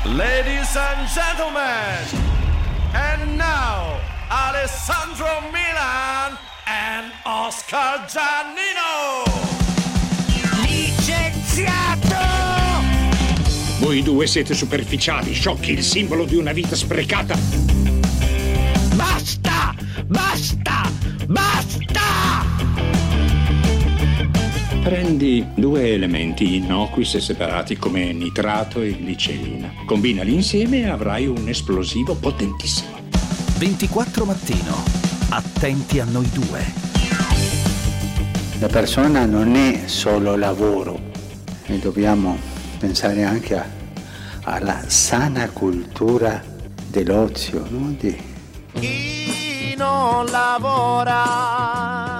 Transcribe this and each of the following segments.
Ladies and gentlemen, and now Alessandro Milan and Oscar Giannino. Licenziato! Voi due siete superficiali, sciocchi, il simbolo di una vita sprecata. Basta! Basta! Basta! Prendi due elementi innocui se separati come nitrato e glicerina. Combinali insieme e avrai un esplosivo potentissimo. 24 Mattino. Attenti a noi due. La persona non è solo lavoro e dobbiamo pensare anche alla sana cultura dell'ozio, no? Chi non lavora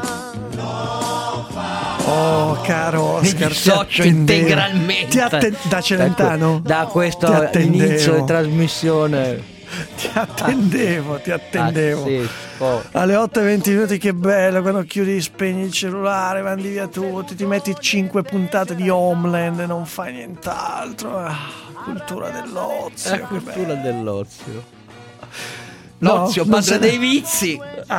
Oh, caro Oscar, mi dissocio integralmente da Celentano? Da questo inizio di trasmissione. Ti attendevo. Pazzesco. Alle 8:20, che bello, quando chiudi, spegni il cellulare, mandi via tutti, ti metti 5 puntate di Homeland e non fai nient'altro. Cultura dell'ozio. La cultura dell'ozio. No, L'ozio, padre dei vizi.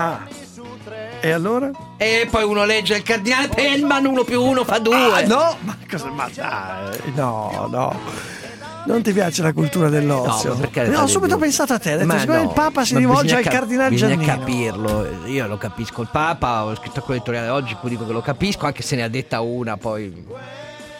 E allora? E poi uno legge il cardinale Pellman, 1 più 1 fa 2. No, ma cosa? Ma dai, no. Non ti piace la cultura dell'ozio? No, perché ho subito pensato a te. Ho detto, siccome il Papa si rivolge al cardinale Giannino. Bisogna capirlo. Io lo capisco il Papa. Ho scritto quello editoriale oggi, poi dico che lo capisco, anche se ne ha detta una poi.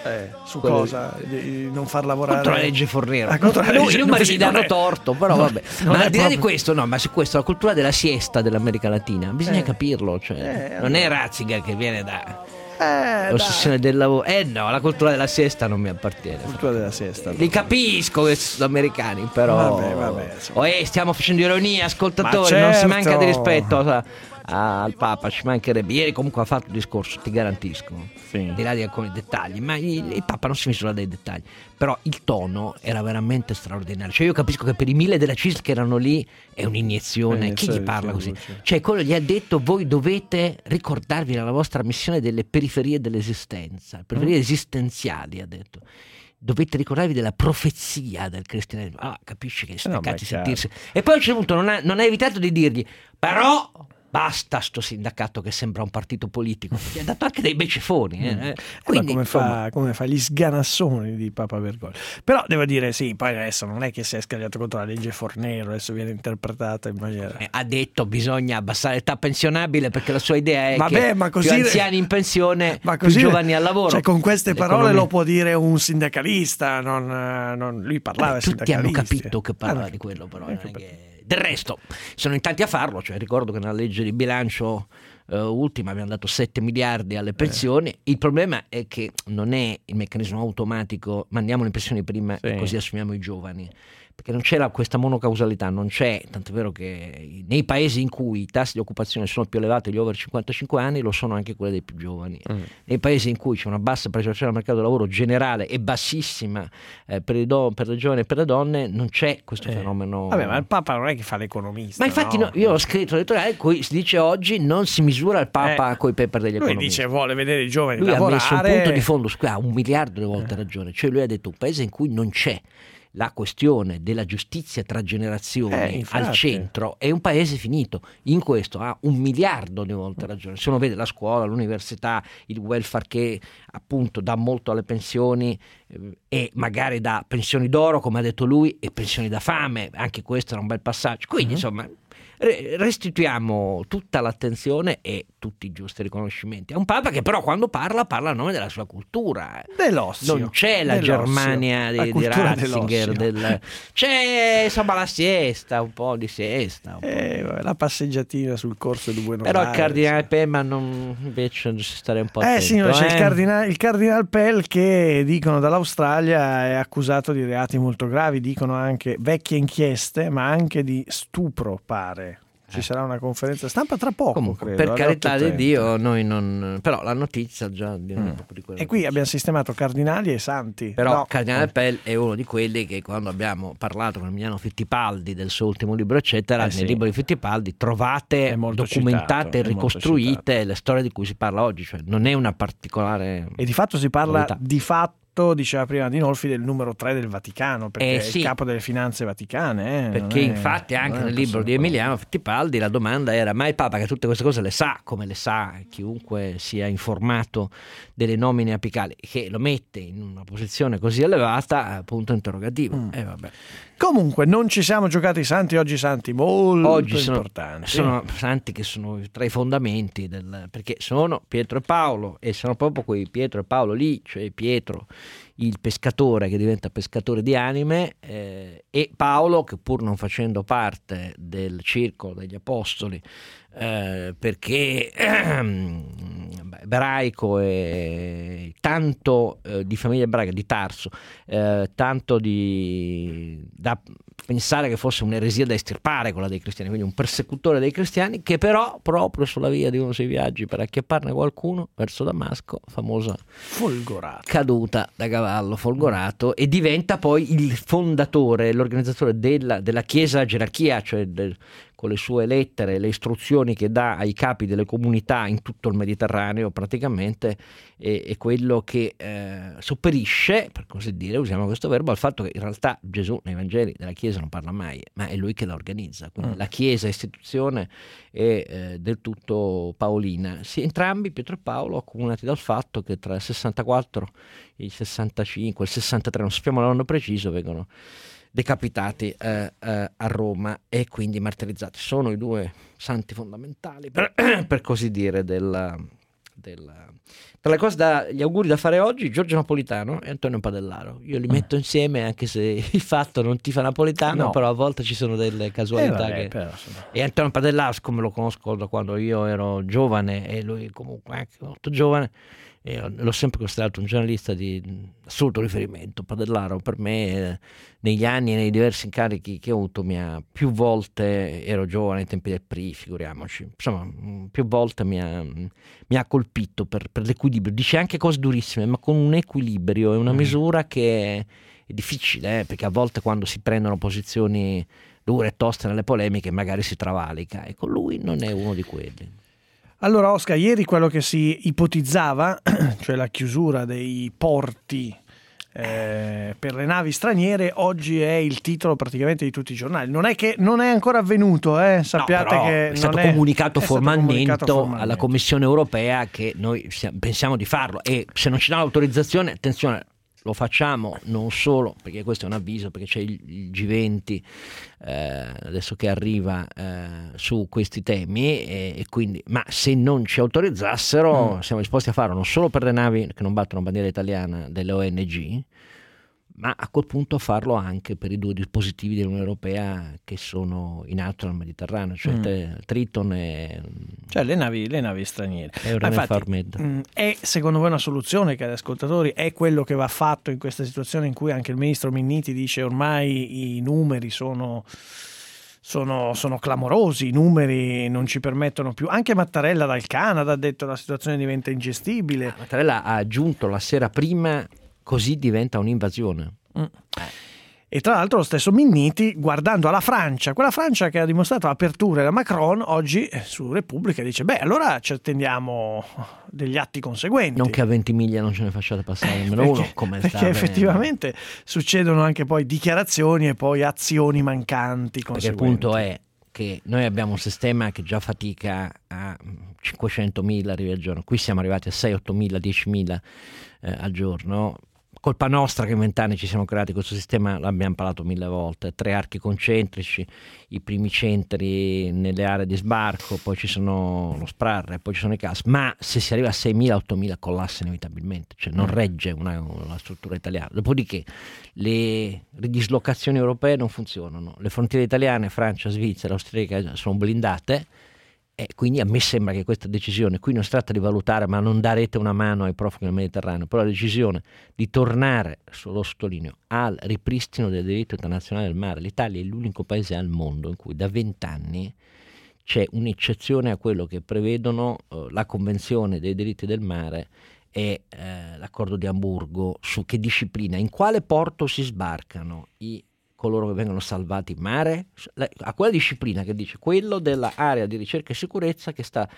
Su cosa? Di non far lavorare contro la legge Fornero. I numeri gli danno torto, però vabbè. Ma al di là di questo, no, ma su questo, la cultura della siesta dell'America Latina bisogna capirlo, cioè non è Ratzinger che viene da l'ossessione del lavoro. No, la cultura della siesta non mi appartiene. La cultura della siesta. Li capisco che sono americani, però vabbè. Stiamo facendo ironia, ascoltatori, non si manca di rispetto al Papa, ci mancherebbe. Ieri comunque ha fatto un discorso, ti garantisco, di là di alcuni dettagli, ma il Papa non si misura dai dettagli, però il tono era veramente straordinario. Cioè io capisco che per i 1000 della CISL che erano lì è un'iniezione, chi gli parla così? Cioè quello gli ha detto: voi dovete ricordarvi nella vostra missione delle periferie dell'esistenza, periferie esistenziali, ha detto. Dovete ricordarvi della profezia del cristianesimo. Capisci che staccati sentirsi. E poi a un certo punto non ha evitato di dirgli: però basta sto sindacato che sembra un partito politico. Gli ha dato anche dei bei ceffoni. Quindi, come fa gli sganassoni di Papa Bergoglio. Però devo dire, sì, poi adesso non è che si è scagliato contro la legge Fornero, adesso viene interpretata in maniera... ha detto bisogna abbassare l'età pensionabile, perché la sua idea è che così, più anziani in pensione, più giovani al lavoro. Cioè con queste parole lo può dire un sindacalista, non lui parlava tutti sindacalisti. Hanno capito che parlava di quello, però non è che... Del resto sono in tanti a farlo, cioè ricordo che nella legge di bilancio ultima abbiamo dato 7 miliardi alle pensioni. Il problema è che non è il meccanismo automatico, mandiamo le pensioni prima e così assumiamo i giovani, perché non c'era questa monocausalità, non c'è, tant'è vero che nei paesi in cui i tassi di occupazione sono più elevati gli over 55 anni lo sono anche quelli dei più giovani. Nei paesi in cui c'è una bassa partecipazione al mercato del lavoro generale e bassissima per le giovani e per le donne, non c'è questo fenomeno. Vabbè, ma il Papa non è che fa l'economista. Ma infatti io ho scritto l'editoriale in cui si dice oggi non si misura il Papa coi paper degli economisti. Lui dice vuole vedere i giovani lui lavorare. Ha messo un punto di fondo, ha 1 miliardo di volte ragione, cioè lui ha detto un paese in cui non c'è la questione della giustizia tra generazioni al centro è un paese finito. In questo ha 1 miliardo di volte ragione. Se uno vede la scuola, l'università, il welfare che appunto dà molto alle pensioni e magari dà pensioni d'oro, come ha detto lui, e pensioni da fame, anche questo era un bel passaggio. Quindi insomma restituiamo tutta l'attenzione e tutti i giusti riconoscimenti a un Papa che però quando parla a nome della sua cultura dell'ozio. Non c'è la Germania di Ratzinger, c'è insomma la siesta, un po' di siesta, la passeggiatina sul corso di Buenos Aires. Però il cardinale Pellman invece stare un po' attento. Signore, c'è il cardinale Pell che dicono dall'Australia è accusato di reati molto gravi, dicono anche vecchie inchieste, ma anche di stupro, pare. Ci sarà una conferenza stampa tra poco. Comunque, credo, per carità di Dio, noi non. Però la notizia già di quello. E qui abbiamo sistemato cardinali e santi. Però Cardinale Pell è uno di quelli che quando abbiamo parlato con Emiliano Fittipaldi del suo ultimo libro, eccetera, nel libro di Fittipaldi trovate documentate e ricostruite le storie di cui si parla oggi. Cioè non è una particolare. E di fatto si parla novità. di fatto fatto, diceva prima Dinolfi, del numero 3 del Vaticano, perché è il capo delle finanze vaticane. Perché infatti anche nel libro di Emiliano Fittipaldi la domanda era: ma il Papa che tutte queste cose le sa, come le sa chiunque sia informato delle nomine apicali, che lo mette in una posizione così elevata, punto interrogativo. Vabbè. Comunque non ci siamo giocati i santi, oggi santi molto importanti. Sono santi che sono tra i fondamenti perché sono Pietro e Paolo, e sono proprio quei Pietro e Paolo lì, cioè Pietro il pescatore che diventa pescatore di anime, e Paolo che, pur non facendo parte del circolo degli apostoli, perché ebraico e tanto di famiglia ebraica di Tarso, tanto da pensare che fosse un'eresia da estirpare quella dei cristiani, quindi un persecutore dei cristiani, che però proprio sulla via di uno dei suoi viaggi per acchiapparne qualcuno verso Damasco, famosa caduta da cavallo, folgorato, e diventa poi il fondatore, l'organizzatore della chiesa gerarchia, cioè con le sue lettere, le istruzioni che dà ai capi delle comunità in tutto il Mediterraneo praticamente, è quello che sopperisce, per così dire, usiamo questo verbo, al fatto che in realtà Gesù nei Vangeli della Chiesa non parla mai, ma è lui che la organizza, quindi la Chiesa istituzione è del tutto paolina. Entrambi, Pietro e Paolo, accomunati dal fatto che tra il 64, il 65, il 63, non sappiamo l'anno preciso, vengono decapitati a Roma e quindi martirizzati. Sono i due santi fondamentali per così dire tra le cose gli auguri da fare oggi, Giorgio Napolitano e Antonio Padellaro. Io li metto insieme, anche se il fatto non tifa napolitano, però a volte ci sono delle casualità e Antonio Padellaro, siccome lo conosco da quando io ero giovane e lui comunque anche molto giovane, l'ho sempre considerato un giornalista di assoluto riferimento. Padellaro per me, negli anni e nei diversi incarichi che ho avuto, mi ha più volte, ero giovane ai tempi del PRI, figuriamoci, insomma più volte mi ha colpito per l'equilibrio. Dice anche cose durissime, ma con un equilibrio e una misura che è difficile, perché a volte quando si prendono posizioni dure e toste nelle polemiche magari si travalica, e con lui non è uno di quelli. Allora Oscar, ieri quello che si ipotizzava, cioè la chiusura dei porti per le navi straniere, oggi è il titolo praticamente di tutti i giornali. Non è ancora avvenuto, sappiate, che è stato comunicato formalmente alla Commissione europea che noi pensiamo di farlo, e se non ci dà l'autorizzazione, attenzione, lo facciamo non solo perché questo è un avviso, perché c'è il G20 adesso che arriva su questi temi, e quindi, ma se non ci autorizzassero siamo disposti a farlo non solo per le navi che non battono bandiera italiana delle ONG, ma a quel punto a farlo anche per i due dispositivi dell'Unione Europea che sono in alto nel Mediterraneo, cioè Triton e cioè le navi straniere. Infatti, è secondo voi una soluzione, cari ascoltatori? È quello che va fatto in questa situazione in cui anche il ministro Minniti dice ormai i numeri sono clamorosi, i numeri non ci permettono più. Anche Mattarella dal Canada ha detto la situazione diventa ingestibile. Mattarella ha aggiunto la sera prima: così diventa un'invasione. E tra l'altro lo stesso Minniti, guardando alla Francia, quella Francia che ha dimostrato l'apertura da Macron, oggi su Repubblica dice allora ci attendiamo degli atti conseguenti. Non che a Ventimiglia non ce ne facciate passare nemmeno uno, come perché effettivamente succedono anche poi dichiarazioni e poi azioni mancanti conseguenti. Perché il punto è che noi abbiamo un sistema che già fatica a 500.000 arrivi al giorno, qui siamo arrivati a 6-8.000, 10.000 al giorno. Colpa nostra che in 20 anni ci siamo creati questo sistema, l'abbiamo parlato 1000 volte: 3 archi concentrici, i primi centri nelle aree di sbarco, poi ci sono lo SPRAR, poi ci sono i CAS, ma se si arriva a 6.000-8.000 collassa inevitabilmente, cioè non regge una struttura italiana. Dopodiché le dislocazioni europee non funzionano, le frontiere italiane, Francia, Svizzera, Austriaca sono blindate, e quindi a me sembra che questa decisione, qui non si tratta di valutare, ma non darete una mano ai profughi del Mediterraneo, però la decisione di tornare, lo sottolineo, al ripristino del diritto internazionale del mare. L'Italia è l'unico paese al mondo in cui da 20 anni c'è un'eccezione a quello che prevedono la Convenzione dei diritti del mare e l'accordo di Amburgo, su che disciplina, in quale porto si sbarcano coloro che vengono salvati in mare, a quella disciplina che dice quello dell'area di ricerca e sicurezza che sta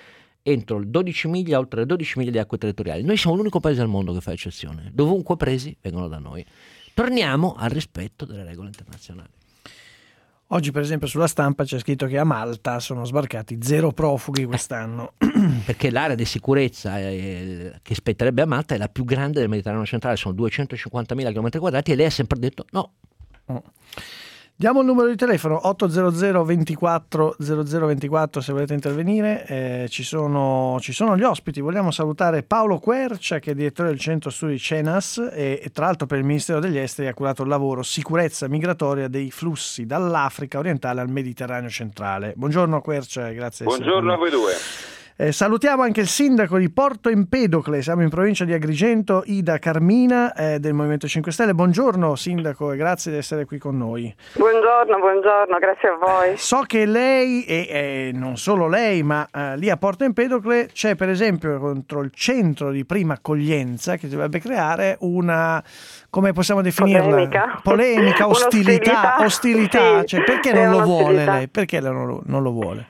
entro il 12 miglia, oltre le 12 miglia di acque territoriali. Noi siamo l'unico paese al mondo che fa eccezione. Dovunque presi vengono da noi. Torniamo al rispetto delle regole internazionali. Oggi per esempio sulla stampa c'è scritto che a Malta sono sbarcati 0 profughi quest'anno. Perché l'area di sicurezza che spetterebbe a Malta è la più grande del Mediterraneo centrale, sono 250.000 km² e lei ha sempre detto no. Diamo il numero di telefono 800 24 0024 se volete intervenire. Ci sono gli ospiti. Vogliamo salutare Paolo Quercia, che è direttore del centro studi CENAS e tra l'altro per il Ministero degli Esteri ha curato il lavoro sicurezza migratoria dei flussi dall'Africa orientale al Mediterraneo centrale. Buongiorno Quercia, grazie. Buongiorno a voi due. Salutiamo anche il sindaco di Porto Empedocle, siamo in provincia di Agrigento, Ida Carmina del Movimento 5 Stelle. Buongiorno sindaco e grazie di essere qui con noi. Buongiorno, grazie a voi. So che lei e non solo lei, ma lì a Porto Empedocle c'è per esempio contro il centro di prima accoglienza che dovrebbe creare una, come possiamo definirla? Polemica, ostilità. Sì, cioè, perché non lo vuole lei? Perché non lo vuole?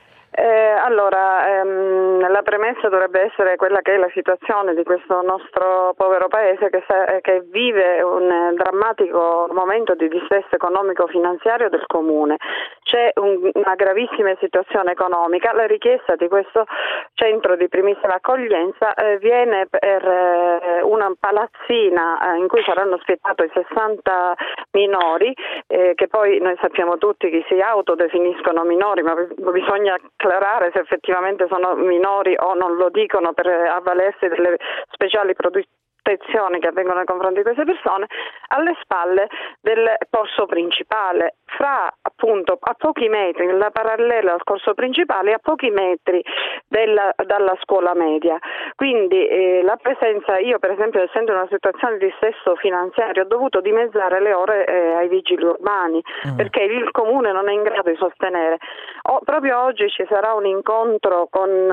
La premessa dovrebbe essere quella che è la situazione di questo nostro povero paese che vive un drammatico momento di dissesto economico-finanziario del comune. C'è una gravissima situazione economica. La richiesta di questo centro di primissima accoglienza viene per una palazzina in cui saranno ospitati 60 minori che poi noi sappiamo tutti che si autodefiniscono minori, ma bisogna acclarare se effettivamente sono minori o non lo dicono per avvalersi delle speciali protezioni che avvengono nei confronti di queste persone, alle spalle del corso principale, fra appunto a pochi metri, nella parallela al corso principale, a pochi metri dalla scuola media. Quindi la presenza, io per esempio essendo in una situazione di dissesto finanziario ho dovuto dimezzare le ore ai vigili urbani perché il comune non è in grado di sostenere. Proprio oggi ci sarà un incontro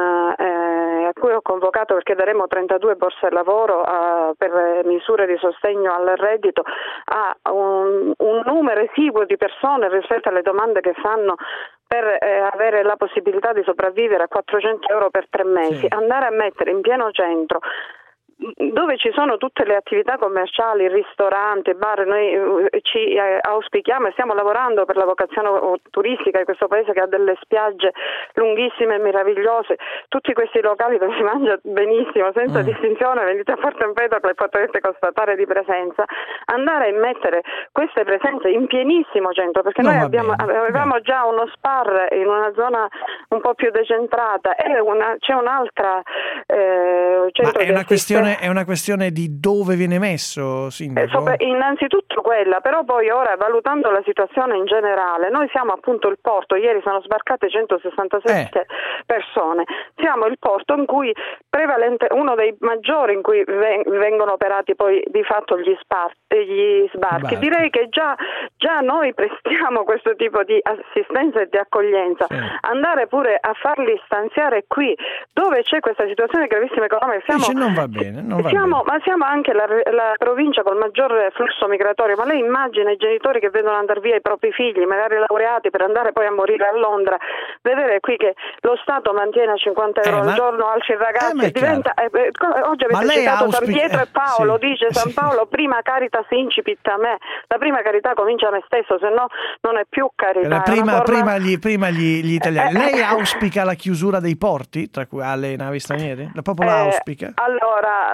a cui ho convocato perché daremo 32 borse lavoro per misure di sostegno al reddito a un numero esiguo di persone rispetto alle domande che fanno per avere la possibilità di sopravvivere a 400 euro per 3 mesi. Sì. Andare a mettere in pieno centro dove ci sono tutte le attività commerciali, ristoranti, bar, noi ci auspichiamo e stiamo lavorando per la vocazione turistica di questo paese che ha delle spiagge lunghissime e meravigliose, tutti questi locali dove si mangia benissimo, senza distinzione, venite a Porto Empedocle e potete constatare di presenza, andare a mettere queste presenze in pienissimo centro, perché noi avevamo già uno SPAR in una zona un po' più decentrata e c'è un'altra centro è una questione di dove viene messo, sindaco? Innanzitutto quella, però poi ora valutando la situazione in generale, noi siamo appunto il porto, ieri sono sbarcate 167 persone, siamo il porto in cui uno dei maggiori in cui vengono operati poi di fatto gli sbarchi. Direi che già noi prestiamo questo tipo di assistenza e di accoglienza, andare pure a farli stanziare qui dove c'è questa situazione gravissima economica. Non va bene. Ma siamo anche la provincia col maggior flusso migratorio, ma lei immagina i genitori che vedono andare via i propri figli, magari laureati, per andare poi a morire a Londra, vedere qui che lo Stato mantiene a 50 euro al giorno altri ragazzi, oggi avete citato San Pietro e Paolo, dice San Paolo, prima caritas incipit a me, la prima carità comincia a me stesso, se no non è più carità. Prima gli italiani. Lei auspica la chiusura dei porti alle navi straniere? La popolo auspica? Allora,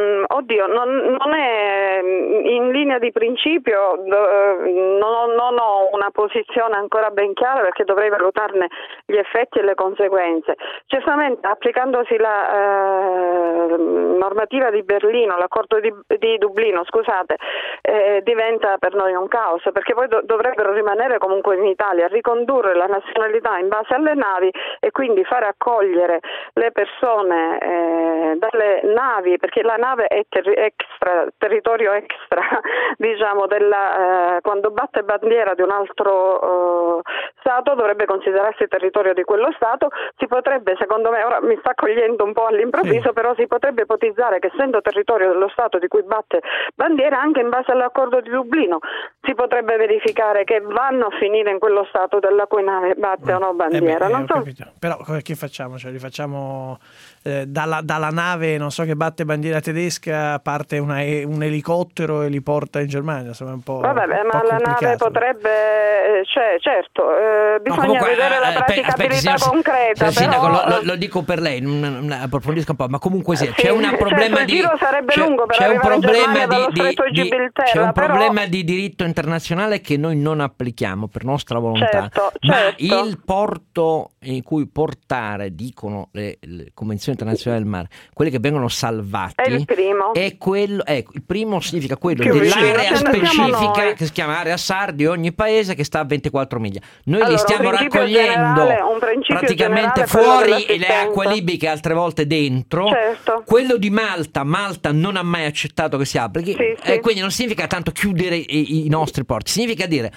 non è in linea di principio, non ho una posizione ancora ben chiara perché dovrei valutarne gli effetti e le conseguenze. Certamente applicandosi la normativa di Berlino, l'accordo di Dublino, diventa per noi un caos, perché poi dovrebbero rimanere comunque in Italia, ricondurre la nazionalità in base alle navi e quindi fare accogliere le persone dalle navi, perché la nave è territorio extra, diciamo, quando batte bandiera di un altro Stato dovrebbe considerarsi territorio di quello Stato, si potrebbe, secondo me, ora mi sta cogliendo un po' all'improvviso, però si potrebbe ipotizzare che essendo territorio dello Stato di cui batte bandiera, anche in base all'accordo di Dublino, si potrebbe verificare che vanno a finire in quello Stato della cui nave batte o no bandiera. Non so. Però che facciamo? Cioè, li facciamo dalla nave, non so, che batte bandiera tedesca, parte un elicottero e li porta in Germania, insomma, un po'. Vabbè, ma la nave potrebbe, certo, bisogna vedere la praticabilità concreta. Sindaco, però... lo dico per lei, approfondisca un po', ma comunque c'è un problema di c'è un problema di diritto internazionale che noi non applichiamo per nostra volontà, ma il porto in cui portare, dicono le convenzioni internazionali del mare, quelli che vengono salvati è il primo. È quello, il primo significa quello dell'area specifica che si chiama area SAR di ogni paese, che sta a 24 miglia. Noi li stiamo raccogliendo praticamente fuori le acque libiche, altre volte dentro. Certo. Quello di Malta non ha mai accettato che si applichi, e quindi non significa tanto chiudere i nostri porti, significa dire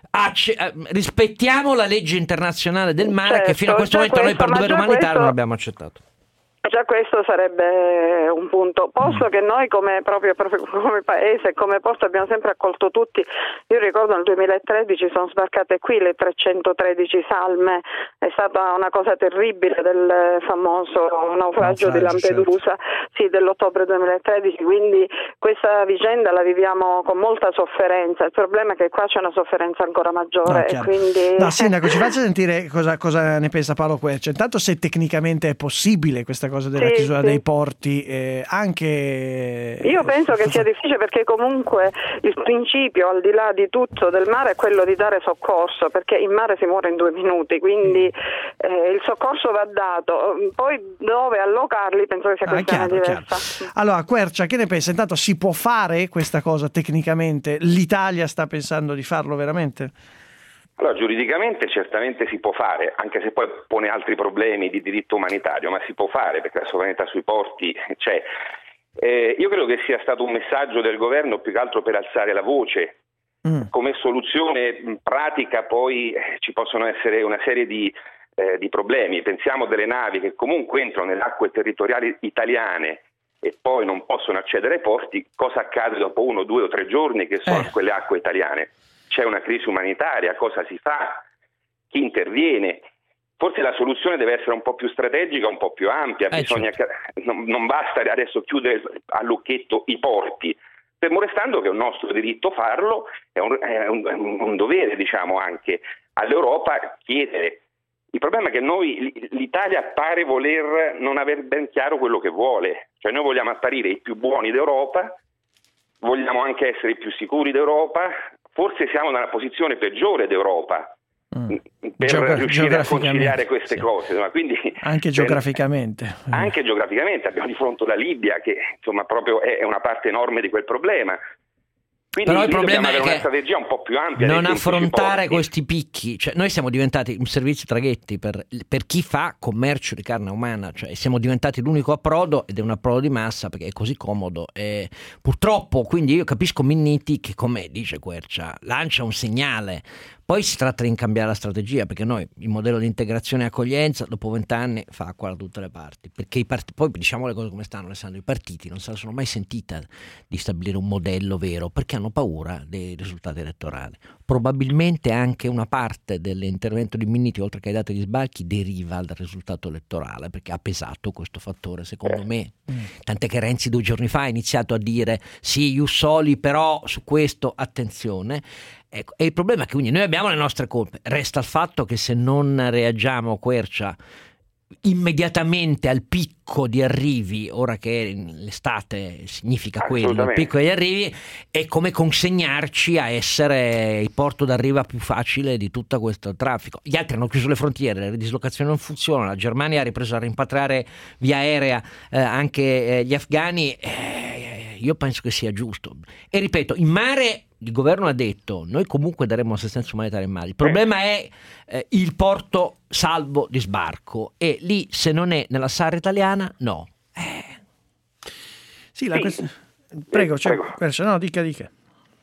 rispettiamo la legge internazionale del mare, che fino a questo momento noi per dovere umanitario non abbiamo accettato. Già questo sarebbe un punto, posto che noi come paese, come posto, abbiamo sempre accolto tutti. Io ricordo nel 2013 sono sbarcate qui le 313 salme, è stata una cosa terribile del famoso naufragio di Lampedusa, sì, dell'ottobre 2013, quindi questa vicenda la viviamo con molta sofferenza. Il problema è che qua c'è una sofferenza ancora maggiore, e quindi... No, Sindaco, ci faccia sentire cosa ne pensa Paolo Quercia. Intanto, se tecnicamente è possibile questa cosa della chiusura dei porti, anche io penso che sia difficile, perché comunque il principio, al di là di tutto, del mare è quello di dare soccorso, perché in mare si muore in 2 minuti, quindi il soccorso va dato, poi dove allocarli penso che sia questione diversa. Chiaro. Allora, Quercia, che ne pensa? Intanto, si può fare questa cosa tecnicamente? L'Italia sta pensando di farlo veramente? Allora, giuridicamente certamente si può fare, anche se poi pone altri problemi di diritto umanitario, ma si può fare perché la sovranità sui porti c'è. Io credo che sia stato un messaggio del governo più che altro per alzare la voce. Come soluzione pratica poi ci possono essere una serie di problemi. Pensiamo delle navi che comunque entrano nelle acque territoriali italiane e poi non possono accedere ai porti. Cosa accade dopo 1, 2 o 3 giorni che sono in quelle acque italiane? C'è una crisi umanitaria, cosa si fa? Chi interviene? Forse la soluzione deve essere un po' più strategica, un po' più ampia. Non basta adesso chiudere a lucchetto i porti, fermo restando che è un nostro diritto farlo, è un dovere, diciamo, anche all'Europa chiedere. Il problema è che l'Italia pare voler non aver ben chiaro quello che vuole, cioè noi vogliamo apparire i più buoni d'Europa, vogliamo anche essere i più sicuri d'Europa. Forse siamo nella posizione peggiore d'Europa per riuscire a conciliare queste cose, ma quindi anche geograficamente. Anche geograficamente abbiamo di fronte la Libia, che insomma proprio è una parte enorme di quel problema. Quindi però il problema è una strategia un po' più ampia, non affrontare questi picchi. Cioè, noi siamo diventati un servizio traghetti per chi fa commercio di carne umana, cioè siamo diventati l'unico approdo, ed è un approdo di massa perché è così comodo, e purtroppo. Quindi io capisco Minniti che, come dice Quercia, lancia un segnale. Poi si tratta di cambiare la strategia, perché noi il modello di integrazione e accoglienza dopo 20 anni fa acqua da tutte le parti, perché poi diciamo le cose come stanno, Alessandro, i partiti non se la sono mai sentita di stabilire un modello vero, perché hanno paura dei risultati elettorali. Probabilmente anche una parte dell'intervento di Minniti, oltre che ai dati di sbarchi, deriva dal risultato elettorale, perché ha pesato questo fattore, secondo me. Tant'è che Renzi 2 giorni fa ha iniziato a dire sì, ius soli, però su questo attenzione. Ecco, e il problema è che quindi noi abbiamo le nostre colpe. Resta il fatto che se non reagiamo, Quercia, immediatamente al picco di arrivi, ora che l'estate significa quello, il picco degli arrivi, è come consegnarci a essere il porto d'arrivo più facile di tutto questo traffico. Gli altri hanno chiuso le frontiere, le dislocazioni non funzionano, la Germania ha ripreso a rimpatriare via aerea anche gli afghani. Io penso che sia giusto. E ripeto, in mare il governo ha detto noi comunque daremo assistenza umanitaria in mare. Il problema è il porto salvo di sbarco, e lì se non è nella SAR italiana no. Prego. No, dica.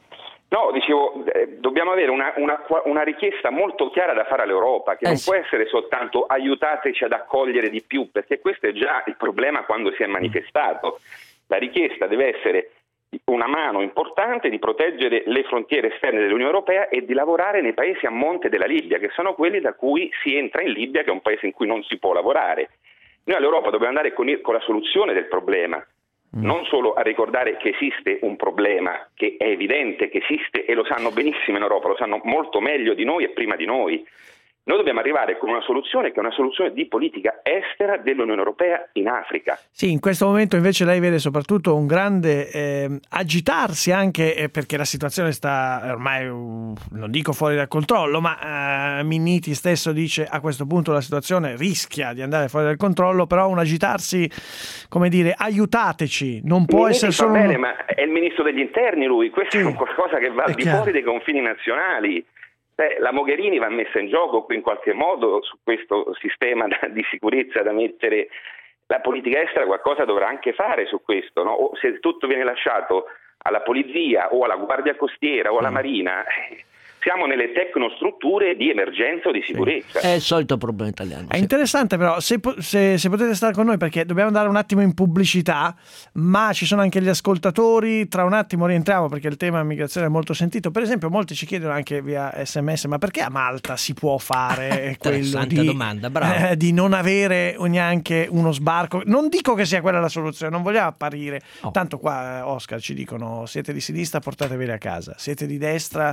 No, dicevo, dobbiamo avere una richiesta molto chiara da fare all'Europa, che non può essere soltanto aiutateci ad accogliere di più, perché questo è già il problema quando si è manifestato. La richiesta deve essere una mano importante di proteggere le frontiere esterne dell'Unione Europea e di lavorare nei paesi a monte della Libia, che sono quelli da cui si entra in Libia, che è un paese in cui non si può lavorare. Noi all'Europa dobbiamo andare con la soluzione del problema. Non solo a ricordare che esiste un problema, che è evidente che esiste e lo sanno benissimo in Europa, lo sanno molto meglio di noi e prima di noi. Noi dobbiamo arrivare con una soluzione che è una soluzione di politica estera dell'Unione Europea in Africa. Sì, in questo momento invece lei vede soprattutto un grande agitarsi anche perché la situazione sta ormai, non dico fuori dal controllo, ma Minniti stesso dice a questo punto la situazione rischia di andare fuori dal controllo, però un agitarsi, come dire, aiutateci, non può Minniti essere solo... bene, ma è il ministro degli interni lui, questo è qualcosa che va al di fuori dei confini nazionali. La Mogherini va messa in gioco in qualche modo su questo sistema di sicurezza da mettere. La politica estera qualcosa dovrà anche fare su questo, no? O se tutto viene lasciato alla polizia o alla guardia costiera o alla marina, siamo nelle tecnostrutture di emergenza o di sicurezza. È il solito problema italiano. È interessante però, se potete stare con noi, perché dobbiamo andare un attimo in pubblicità, ma ci sono anche gli ascoltatori, tra un attimo rientriamo perché il tema migrazione è molto sentito. Per esempio molti ci chiedono anche via SMS, ma perché a Malta si può fare quello domanda, bravo. Di non avere neanche uno sbarco? Non dico che sia quella la soluzione, non vogliamo apparire, tanto qua Oscar ci dicono siete di sinistra portateveli a casa, siete di destra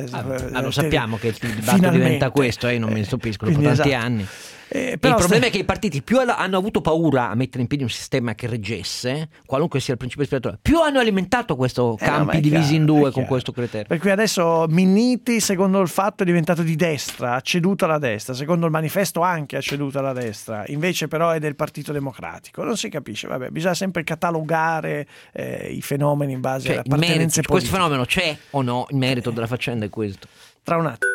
lo sappiamo che il dibattito diventa questo, non mi stupisco dopo tanti anni. Però il problema è che i partiti più hanno avuto paura a mettere in piedi un sistema che reggesse, qualunque sia il principio ispiratore, più hanno alimentato questo campi divisi in due con questo criterio. Per cui adesso Minniti, secondo il fatto, è diventato di destra, ha ceduto alla destra, secondo il manifesto anche ha ceduto alla destra, invece però è del Partito Democratico. Non si capisce, vabbè, bisogna sempre catalogare i fenomeni in base alle appartenenze politiche. Questo fenomeno c'è o no? Il merito della faccenda è questo. Tra un attimo.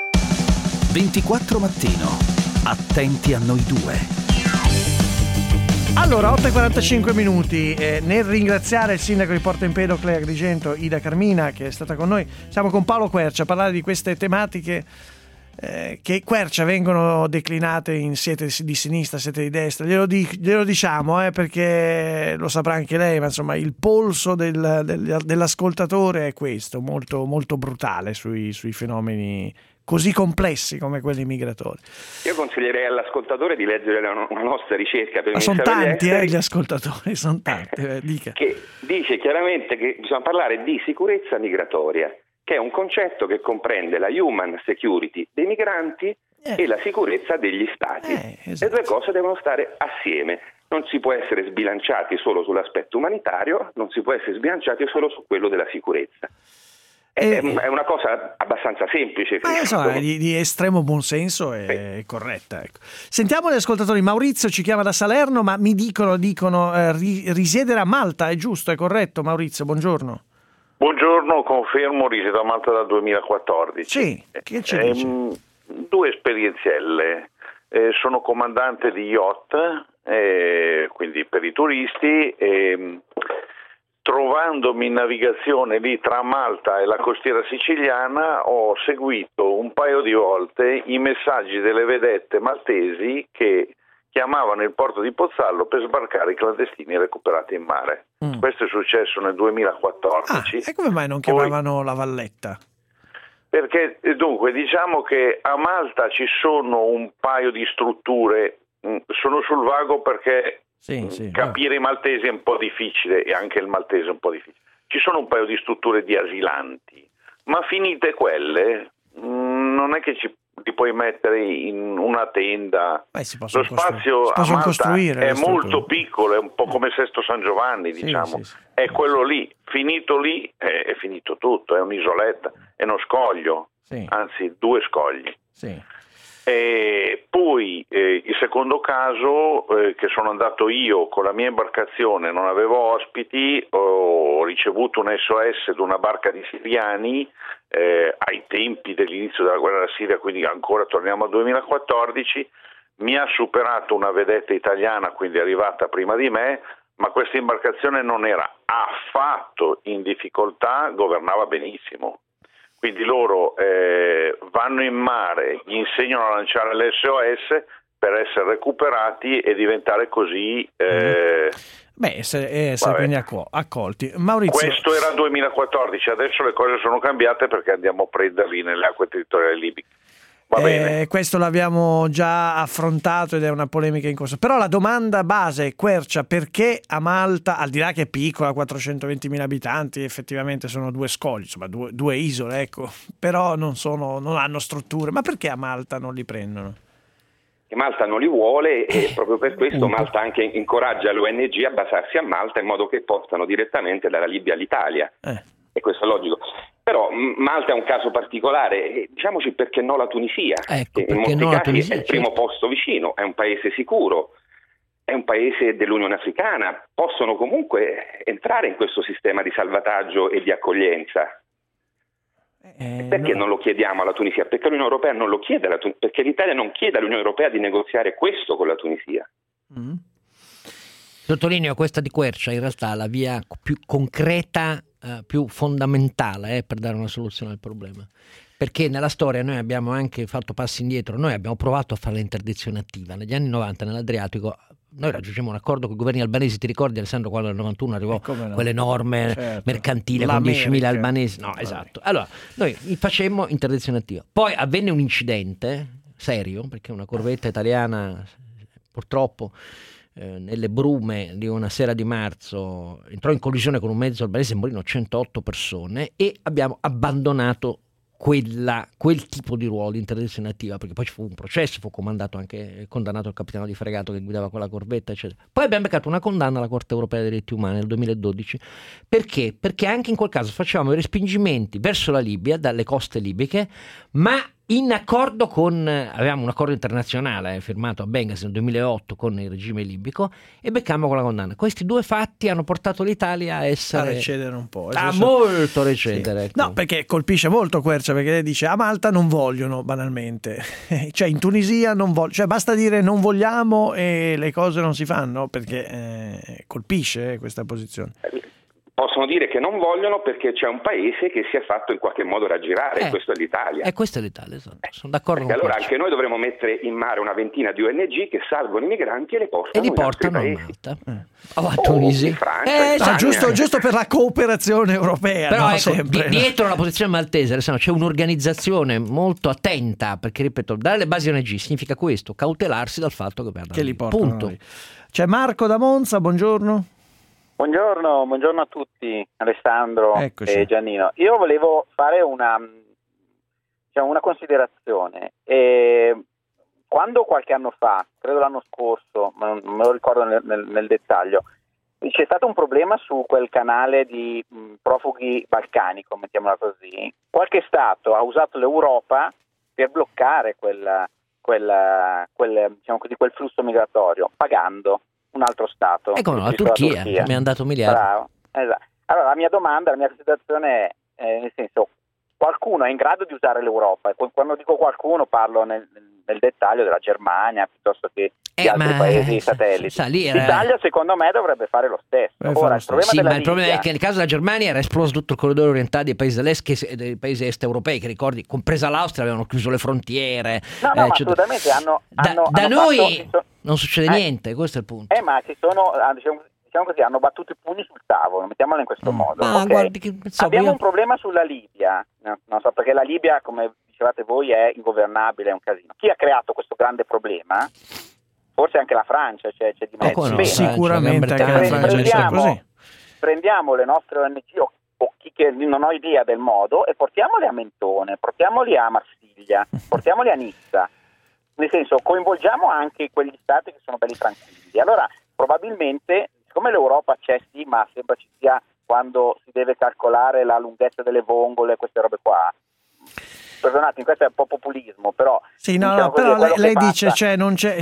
24 Mattino. Attenti a noi due. Allora, 8:45 minuti. Nel ringraziare il sindaco di Porto Empedocle Agrigento, Ida Carmina, che è stata con noi, siamo con Paolo Quercia a parlare di queste tematiche che Quercia vengono declinate in siete di sinistra, siete di destra. Glielo diciamo perché lo saprà anche lei, ma insomma il polso dell'ascoltatore è questo, molto, molto brutale sui fenomeni così complessi come quelli migratori. Io consiglierei all'ascoltatore di leggere una nostra ricerca per il sono Ministero degli tanti Esteri, gli ascoltatori, sono tanti, dica. Che dice chiaramente che bisogna parlare di sicurezza migratoria, che è un concetto che comprende la human security dei migranti e la sicurezza degli stati. Esatto. Le due cose devono stare assieme. Non si può essere sbilanciati solo sull'aspetto umanitario, non si può essere sbilanciati solo su quello della sicurezza. È una cosa abbastanza semplice. Insomma, di estremo buonsenso e corretta. Ecco. Sentiamo gli ascoltatori. Maurizio ci chiama da Salerno, ma mi dicono risiedere a Malta, è giusto, è corretto? Maurizio, buongiorno. Buongiorno, confermo, risiedo a Malta dal 2014. Sì, che ci dice? 2 esperienzielle. Sono comandante di yacht, quindi per i turisti. Trovandomi in navigazione lì tra Malta e la costiera siciliana, ho seguito un paio di volte i messaggi delle vedette maltesi che chiamavano il porto di Pozzallo per sbarcare i clandestini recuperati in mare. Questo è successo nel 2014. E come mai non chiamavano la Valletta? Perché dunque diciamo che a Malta ci sono un paio di strutture, sono sul vago perché capire i maltesi è un po' difficile e anche il maltese è un po' difficile. Ci sono un paio di strutture di asilanti, ma finite quelle non è che li puoi mettere in una tenda. Lo spazio a Malta è molto piccolo, è un po' come Sesto San Giovanni, diciamo. È quello lì, finito lì è finito tutto, è un'isoletta, è uno scoglio, anzi 2 scogli. E poi il secondo caso, che sono andato io con la mia imbarcazione, non avevo ospiti, ho ricevuto un SOS da una barca di siriani ai tempi dell'inizio della guerra della Siria, quindi ancora torniamo al 2014, mi ha superato una vedetta italiana, quindi è arrivata prima di me, ma questa imbarcazione non era affatto in difficoltà, governava benissimo. Quindi loro vanno in mare, gli insegnano a lanciare l'SOS per essere recuperati e diventare così... essere quindi accolti. Maurizio, questo era 2014, adesso le cose sono cambiate perché andiamo a prenderli nelle acque territoriali libiche. Va bene. Questo l'abbiamo già affrontato ed è una polemica in corso. Però la domanda base è, Quercia, perché a Malta, al di là che è piccola, 420.000 abitanti, effettivamente sono due scogli, insomma due isole, ecco, però non hanno strutture, ma perché a Malta non li prendono? Che Malta non li vuole e proprio per questo Malta anche incoraggia le ONG a basarsi a Malta in modo che portano direttamente dalla Libia all'Italia. E questo è logico. Però Malta è un caso particolare, diciamoci perché no la Tunisia, che in molti casi è il primo posto vicino, è un paese sicuro, è un paese dell'Unione Africana, possono comunque entrare in questo sistema di salvataggio e di accoglienza. Perché non lo chiediamo alla Tunisia? Perché l'Unione Europea non lo chiede alla Tunisia, perché l'Italia non chiede all'Unione Europea di negoziare questo con la Tunisia. Sottolineo, questa di Quercia in realtà la via più concreta, più fondamentale per dare una soluzione al problema, perché nella storia noi abbiamo anche fatto passi indietro, noi abbiamo provato a fare l'interdizione attiva negli anni 90 nell'Adriatico. Noi raggiungemmo un accordo con i governi albanesi, ti ricordi Alessandro, quando nel 91 arrivò quelle norme mercantili con 10.000 albanesi? No, esatto. Allora, noi facemmo interdizione attiva. Poi avvenne un incidente serio, perché una corvetta italiana purtroppo nelle brume di una sera di marzo entrò in collisione con un mezzo albanese e morirono 108 persone e abbiamo abbandonato quel tipo di ruolo di interdizione attiva, perché poi ci fu un processo, fu condannato il capitano di fregato che guidava quella corvetta, eccetera. Poi abbiamo beccato una condanna alla Corte Europea dei Diritti Umani nel 2012. Perché? Perché anche in quel caso facevamo i respingimenti verso la Libia dalle coste libiche, ma in accordo avevamo un accordo internazionale firmato a Bengasi nel 2008 con il regime libico e beccammo con la condanna. Questi due fatti hanno portato l'Italia a recedere un po'. Molto recedere. Ecco. No, perché colpisce molto Quercia, perché lei dice a Malta non vogliono, banalmente. Cioè in Tunisia non vogliono, cioè basta dire non vogliamo e le cose non si fanno, perché colpisce questa posizione. Possono dire che non vogliono perché c'è un paese che si è fatto in qualche modo raggirare, e questo è l'Italia. E questo è l'Italia, esatto. Sono d'accordo con allora anche noi dovremmo mettere in mare una ventina di ONG che salvano i migranti e li portano a Malta. O a Tunisi. Giusto per la cooperazione europea. Però no? ecco, Sempre. Dietro la posizione maltese c'è un'organizzazione molto attenta, perché ripeto, dare le basi ONG significa questo, cautelarsi dal fatto che li portano. Punto. C'è Marco da Monza, buongiorno. Buongiorno a tutti, Alessandro. Eccoci. E Giannino. Io volevo fare una considerazione. Quando qualche anno fa, credo l'anno scorso, ma non me lo ricordo nel dettaglio, c'è stato un problema su quel canale di profughi balcanico, mettiamola così. Qualche Stato ha usato l'Europa per bloccare quel flusso migratorio, pagando un altro Stato. E come la Turchia, mi hanno dato miliardi. Bravo, esatto. Allora la mia considerazione è, nel senso, qualcuno è in grado di usare l'Europa, e quando dico qualcuno parlo nel dettaglio della Germania piuttosto che di altri paesi satelliti. L'Italia secondo me dovrebbe fare lo stesso. Ora, il problema è che nel caso della Germania era esploso tutto il corridoio orientale dei paesi dell'est, dei paesi est europei, che ricordi, compresa l'Austria, avevano chiuso le frontiere. No, ma assolutamente da noi non succede niente, questo è il punto. Ma ci sono, diciamo così, hanno battuto i pugni sul tavolo, mettiamolo in questo modo. Abbiamo un problema sulla Libia, non so, perché la Libia, come dicevate voi, è ingovernabile, è un casino. Chi ha creato questo grande problema? Forse anche la Francia, c'è di mezzo. No, sicuramente anche la Francia. Prendiamo le nostre ONG o chi che non ho idea del modo e portiamoli a Mentone, portiamoli a Marsiglia, portiamoli a Nizza. Nel senso, coinvolgiamo anche quegli stati che sono belli tranquilli. Allora, probabilmente, siccome l'Europa c'è sì, ma sembra ci sia quando si deve calcolare la lunghezza delle vongole, queste robe qua, perdonatemi, questo è un po' populismo, però sì, no, però lei dice, cioè, non c'è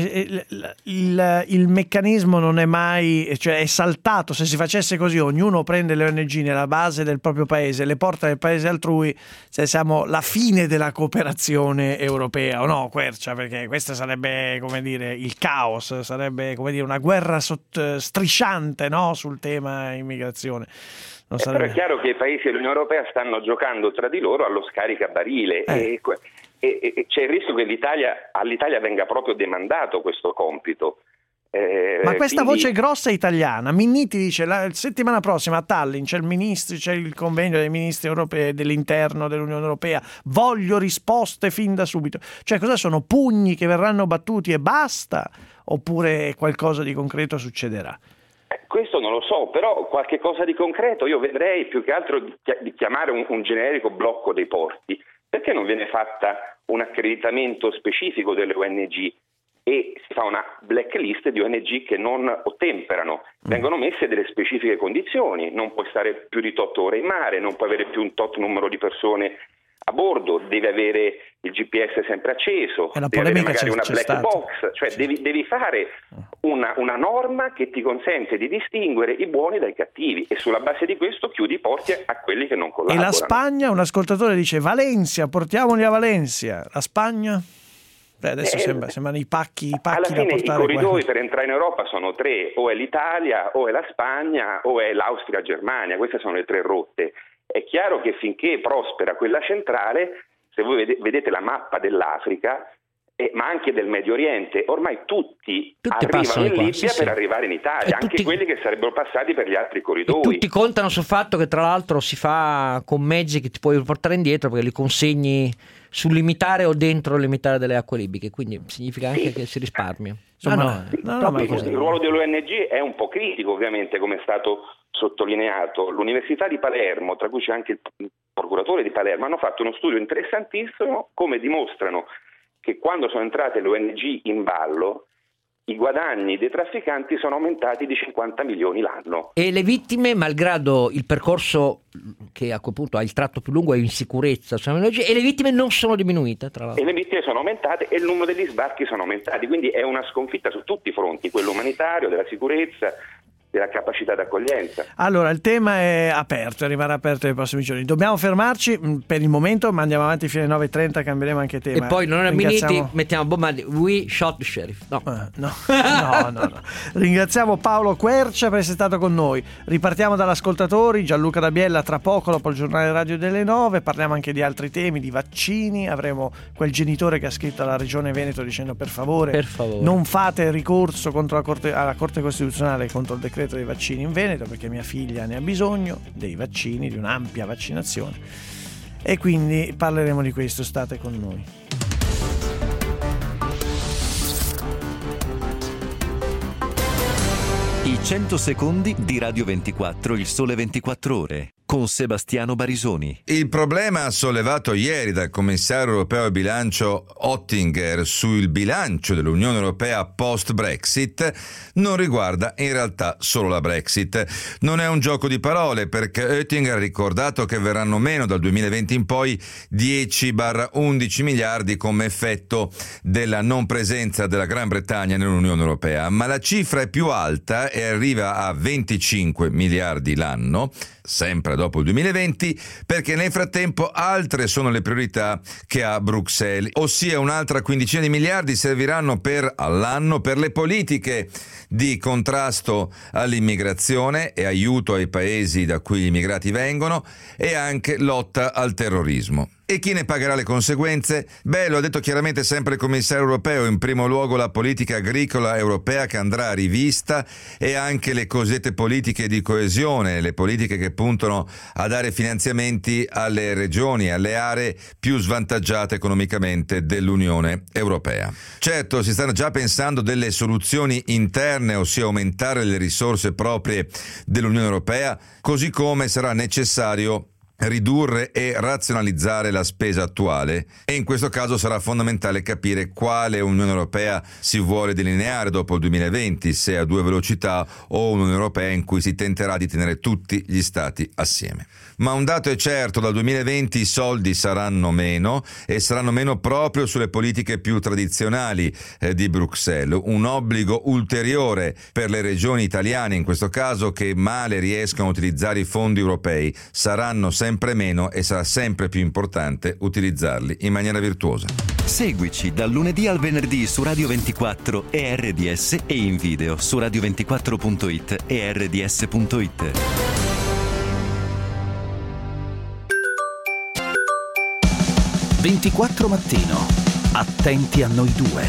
il meccanismo non è mai, cioè è saltato. Se si facesse così, ognuno prende le ONG nella base del proprio paese, le porta nel paese altrui, cioè siamo la fine della cooperazione europea, o no, Quercia? Perché questo sarebbe, come dire, il caos, sarebbe, come dire, una guerra strisciante, no, sul tema immigrazione. Però è chiaro che i paesi dell'Unione Europea stanno giocando tra di loro allo scaricabarile e c'è il rischio che all'Italia venga proprio demandato questo compito. Ma questa voce grossa italiana, Minniti dice la settimana prossima a Tallinn c'è il convegno dei ministri europei dell'interno dell'Unione Europea, voglio risposte fin da subito. Cioè, cosa sono, pugni che verranno battuti e basta, oppure qualcosa di concreto succederà? Questo non lo so, però qualche cosa di concreto io vedrei, più che altro di chiamare un generico blocco dei porti. Perché non viene fatta un accreditamento specifico delle ONG e si fa una blacklist di ONG che non ottemperano? Vengono messe delle specifiche condizioni: non puoi stare più di 8 ore in mare, non puoi avere più un tot numero di persone a bordo, devi avere il GPS sempre acceso, devi avere magari una black box, cioè devi fare una norma che ti consente di distinguere i buoni dai cattivi, e sulla base di questo chiudi i porti a quelli che non collaborano. E la Spagna, un ascoltatore dice Valencia, portiamoli a Valencia. La Spagna? Adesso sembrano i pacchi alla da fine portare. I corridoi per entrare in Europa sono 3: o è l'Italia, o è la Spagna, o è l'Austria-Germania. Queste sono le 3 rotte. È chiaro che finché prospera quella centrale, se voi vedete la mappa dell'Africa, ma anche del Medio Oriente, ormai tutti arrivano in Libia per arrivare in Italia, anche quelli che sarebbero passati per gli altri corridoi. E tutti contano sul fatto che tra l'altro si fa con mezzi che ti puoi portare indietro, perché li consegni sul limitare o dentro il limitare delle acque libiche, quindi significa anche che si risparmia. Insomma, il ruolo dell'ONG è un po' critico, ovviamente, come è stato sottolineato. L'Università di Palermo, tra cui c'è anche il procuratore di Palermo, hanno fatto uno studio interessantissimo come dimostrano che quando sono entrate le ONG in ballo i guadagni dei trafficanti sono aumentati di 50 milioni l'anno. E le vittime, malgrado il percorso che a quel punto ha il tratto più lungo, è in sicurezza, e le vittime non sono diminuite, tra l'altro. E le vittime sono aumentate e il numero degli sbarchi sono aumentati, quindi è una sconfitta su tutti i fronti, quello umanitario, della sicurezza, della capacità d'accoglienza. Allora, il tema è aperto e rimarrà aperto nei prossimi giorni. Dobbiamo fermarci per il momento, ma andiamo avanti fino alle 9:30, cambieremo anche tema. E poi non è Minniti, mettiamo Bombardi, we shot the sheriff. No. Ringraziamo Paolo Quercia per essere stato con noi. Ripartiamo dall'ascoltatori, Gianluca Rabiella tra poco, dopo il giornale radio delle 9, parliamo anche di altri temi, di vaccini, avremo quel genitore che ha scritto alla Regione Veneto dicendo per favore. Non fate ricorso contro alla Corte Costituzionale contro il decreto dei vaccini in Veneto, perché mia figlia ne ha bisogno dei vaccini, di un'ampia vaccinazione, e quindi parleremo di questo. State con noi. I 100 secondi di Radio 24, il Sole 24 Ore, con Sebastiano Barisoni. Il problema sollevato ieri dal commissario europeo al bilancio Oettinger sul bilancio dell'Unione Europea post-Brexit non riguarda in realtà solo la Brexit. Non è un gioco di parole, perché Oettinger ha ricordato che verranno meno dal 2020 in poi 10-11 miliardi come effetto della non presenza della Gran Bretagna nell'Unione Europea, ma la cifra è più alta e arriva a 25 miliardi l'anno, sempre dopo il 2020, perché nel frattempo altre sono le priorità che ha Bruxelles, ossia un'altra quindicina di miliardi serviranno all'anno per le politiche di contrasto all'immigrazione e aiuto ai paesi da cui gli immigrati vengono, e anche lotta al terrorismo. E chi ne pagherà le conseguenze? Lo ha detto chiaramente sempre il commissario europeo, in primo luogo la politica agricola europea che andrà rivista, e anche le cosiddette politiche di coesione, le politiche che puntano a dare finanziamenti alle regioni, alle aree più svantaggiate economicamente dell'Unione Europea. Certo, si stanno già pensando delle soluzioni interne, ossia aumentare le risorse proprie dell'Unione Europea, così come sarà necessario ridurre e razionalizzare la spesa attuale, e in questo caso sarà fondamentale capire quale Unione Europea si vuole delineare dopo il 2020, se a 2 velocità o un'Unione Europea in cui si tenterà di tenere tutti gli stati assieme. Ma un dato è certo: dal 2020 i soldi saranno meno, e saranno meno proprio sulle politiche più tradizionali di Bruxelles. Un obbligo ulteriore per le regioni italiane, in questo caso, che male riescono a utilizzare i fondi europei. Saranno sempre meno e sarà sempre più importante utilizzarli in maniera virtuosa. Seguici dal lunedì al venerdì su Radio 24 e RDS, e in video su radio24.it e rds.it. Mattino. Attenti a noi due.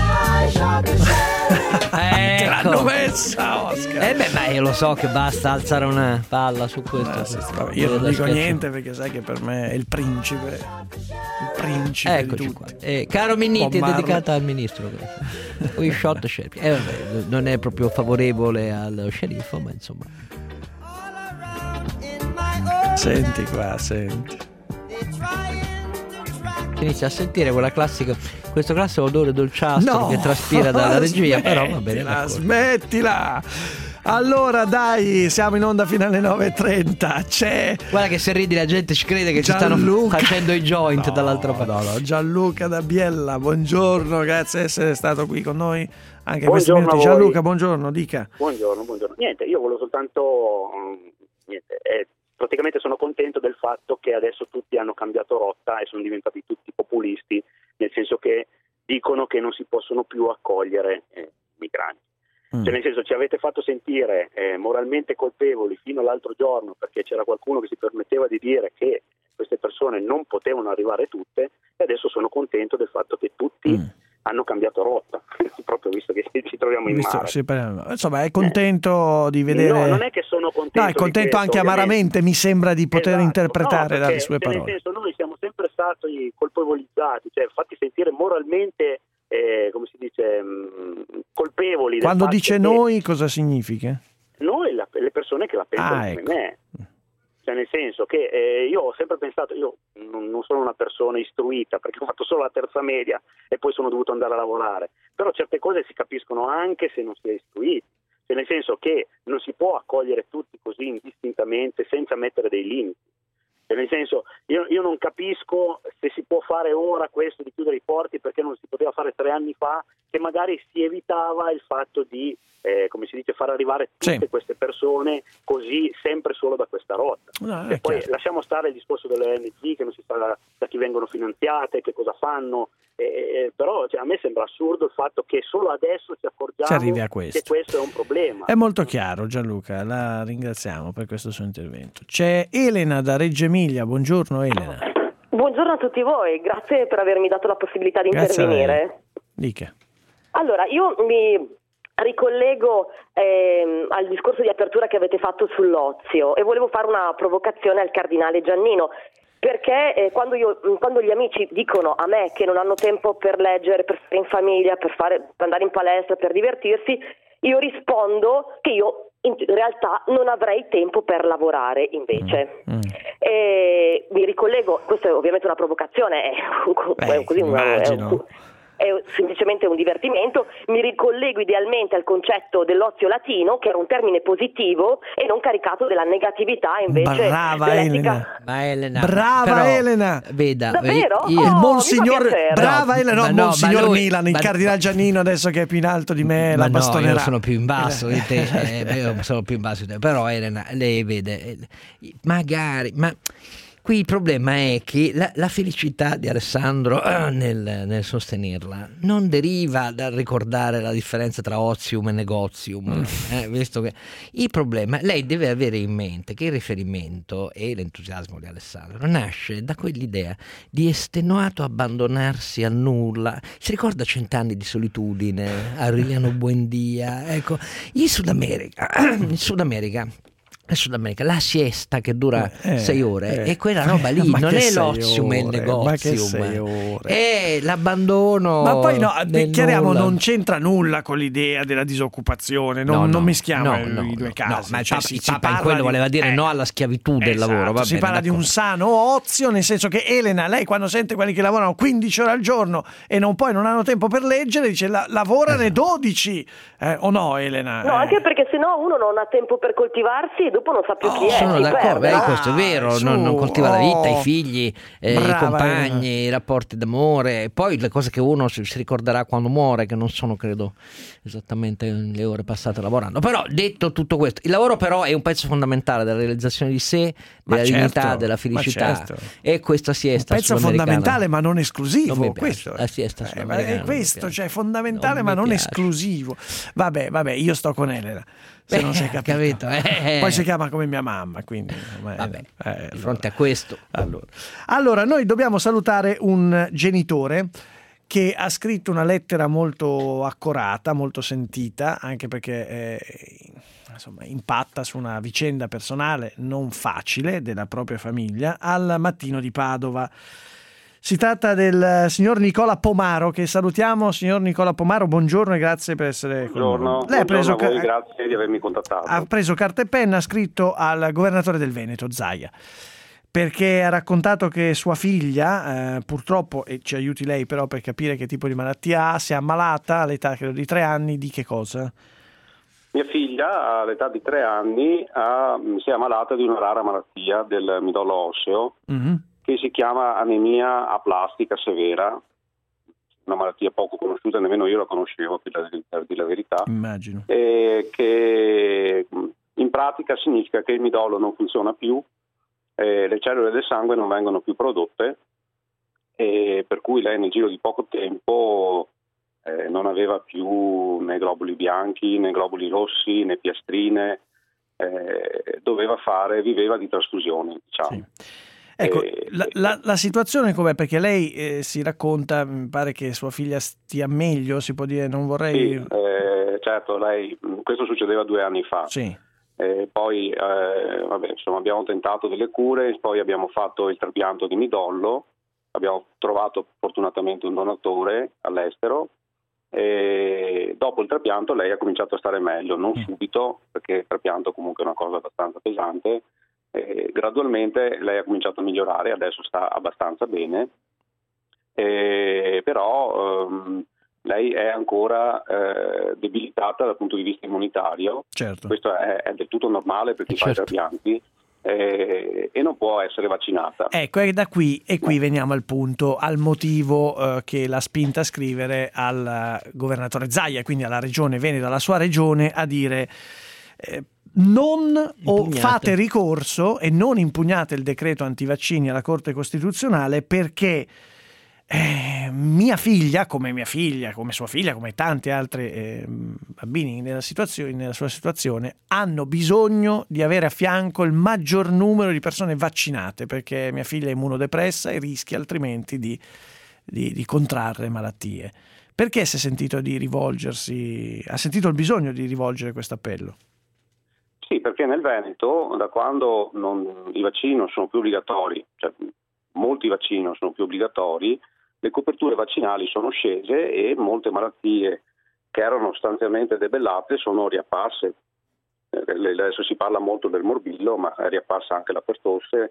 Ecco. L'hanno messa, Oscar. Ma io lo so che basta alzare una palla su questo. Io non dico niente, perché sai che per me è il principe Eccoci di tutti. qua. Caro Minniti, è dedicata al ministro. We shot the sheriff. Vabbè, non è proprio favorevole al sceriffo, ma insomma. Senti qua, senti. Inizia a sentire questo classico odore dolciastro che traspira dalla regia, però va bene. Smettila! Allora dai, siamo in onda fino alle 9:30. Guarda che se ridi la gente ci crede che ci stanno facendo i joint dall'altra parte. No, Gianluca da Biella, buongiorno, grazie di essere stato qui con noi anche questi minuti. Gianluca, buongiorno, dica. Buongiorno. Niente, io volevo soltanto praticamente sono contento del fatto che adesso tutti hanno cambiato rotta e sono diventati tutti populisti, nel senso che dicono che non si possono più accogliere migranti. Cioè, nel senso, ci avete fatto sentire moralmente colpevoli fino all'altro giorno, perché c'era qualcuno che si permetteva di dire che queste persone non potevano arrivare tutte, e adesso sono contento del fatto che tutti hanno cambiato rotta, proprio visto che ci troviamo in mare. Insomma, è contento di vedere. No, non è che sono contento. No, è contento anche amaramente, mi sembra di poter interpretare dalle sue parole. Nel senso, noi siamo sempre stati colpevolizzati, cioè fatti sentire moralmente, come si dice, colpevoli. Quando dice noi, cosa significa? Noi, le persone che la pensano come me. Cioè, nel senso che io ho sempre pensato, io non sono una persona istruita, perché ho fatto solo la terza media e poi sono dovuto andare a lavorare, però certe cose si capiscono anche se non si è istruiti, cioè, nel senso che non si può accogliere tutti così indistintamente senza mettere dei limiti. Cioè, nel senso, io non capisco se si può fare ora questo di chiudere i porti, perché non si poteva fare 3 anni fa, che magari si evitava il fatto di come si dice, far arrivare tutte queste persone così sempre solo da questa rotta. E poi lasciamo stare il discorso delle ONG, che non si sa da chi vengono finanziate, che cosa fanno, però cioè, a me sembra assurdo il fatto che solo adesso ci accorgiamo che questo è un problema. È molto chiaro, Gianluca, la ringraziamo per questo suo intervento. C'è Elena da Reggio Emilia, buongiorno Elena. Buongiorno a tutti voi, grazie per avermi dato la possibilità di intervenire. Dica. Allora, io mi ricollego al discorso di apertura che avete fatto sull'ozio, e volevo fare una provocazione al cardinale Giannino, perché quando gli amici dicono a me che non hanno tempo per leggere, per stare in famiglia, per andare in palestra, per divertirsi, io rispondo che io in realtà non avrei tempo per lavorare invece. E mi ricollego, questa è ovviamente una provocazione, è semplicemente un divertimento, mi ricollego idealmente al concetto dell'ozio latino, che era un termine positivo e non caricato della negatività invece dell'etica. Brava Elena, veda, davvero? Il monsignor, brava Elena, monsignor Milan, il cardinale Giannino adesso che è più in alto di me la bastonerà. Io sono più in basso di te, io sono più in basso di te, però Elena, lei vede, magari, ma qui il problema è che la felicità di Alessandro nel sostenerla non deriva dal ricordare la differenza tra ozium e negozium, visto che il problema, lei deve avere in mente che il riferimento e l'entusiasmo di Alessandro nasce da quell'idea di estenuato abbandonarsi al nulla. Si ricorda 100 anni di solitudine, Aureliano Buendia, ecco, in Sud America Adesso Domenica, la siesta che dura 6 ore e quella roba lì non è l'ozium e il negozium, è l'abbandono. Ma poi chiariamo, non c'entra nulla con l'idea della disoccupazione, non mischiamo i due casi. Ma il Papa in quello voleva dire no alla schiavitù del lavoro. Va si bene, parla di un sano ozio, nel senso che Elena, lei quando sente quelli che lavorano 15 ore al giorno e non hanno tempo per leggere, dice lavorane 12, o no Elena? No, anche perché sennò uno non ha tempo per coltivarsi e dopo non sa più chi è. Sono d'accordo, questo è vero, non coltiva la vita, i figli, i compagni, i rapporti d'amore, poi le cose che uno si ricorderà quando muore, che non sono credo esattamente le ore passate lavorando. Però detto tutto questo, il lavoro però è un pezzo fondamentale della realizzazione di sé, della dignità, della felicità, e questa siesta un pezzo fondamentale ma non esclusivo, questo la siesta è questo, cioè fondamentale ma non esclusivo. Vabbè, io sto con Elena. Se non sei capito. Poi si chiama come mia mamma, quindi di fronte a questo. Allora, noi dobbiamo salutare un genitore che ha scritto una lettera molto accorata, molto sentita, anche perché impatta su una vicenda personale non facile della propria famiglia, al Mattino di Padova. Si tratta del signor Nicola Pomaro, che salutiamo. Signor Nicola Pomaro, buongiorno e grazie per essere con noi. Lei buongiorno a voi, grazie di avermi contattato. Ha preso carta e penna, ha scritto al governatore del Veneto, Zaia, perché ha raccontato che sua figlia, purtroppo, e ci aiuti lei però per capire che tipo di malattia ha, si è ammalata all'età credo di 3 anni, di che cosa? Mia figlia all'età di 3 anni si è ammalata di una rara malattia del midollo osseo, che si chiama anemia aplastica severa, una malattia poco conosciuta, nemmeno io la conoscevo, per dire la verità. Immagino. Che in pratica significa che il midollo non funziona più, le cellule del sangue non vengono più prodotte, e per cui lei nel giro di poco tempo non aveva più né globuli bianchi, né globuli rossi, né piastrine, viveva di trasfusioni, diciamo. Sì. Ecco, la situazione com'è? Perché lei si racconta, mi pare che sua figlia stia meglio, si può dire, non vorrei... Sì, certo, questo succedeva 2 anni fa. Sì. Poi abbiamo tentato delle cure, poi abbiamo fatto il trapianto di midollo, abbiamo trovato fortunatamente un donatore all'estero, e dopo il trapianto lei ha cominciato a stare meglio, non subito, perché il trapianto comunque è una cosa abbastanza pesante. Gradualmente lei ha cominciato a migliorare, adesso sta abbastanza bene, però lei è ancora debilitata dal punto di vista immunitario. Certo. Questo è del tutto normale per chi fa i trapianti, e non può essere vaccinata. Ecco, e da qui veniamo al punto, al motivo che l'ha spinta a scrivere al governatore Zaia, quindi alla regione Veneto, alla sua regione, a dire fate ricorso e non impugnate il decreto antivaccini alla Corte Costituzionale, perché mia figlia, come sua figlia, come tanti altri bambini nella sua situazione, hanno bisogno di avere a fianco il maggior numero di persone vaccinate, perché mia figlia è immunodepressa e rischia altrimenti di contrarre malattie. Perché ha sentito il bisogno di rivolgere questo appello? Sì, perché nel Veneto, da quando i vaccini non sono più obbligatori, cioè molti vaccini non sono più obbligatori, le coperture vaccinali sono scese e molte malattie che erano sostanzialmente debellate sono riapparse. Adesso si parla molto del morbillo, ma è riapparsa anche la pertosse,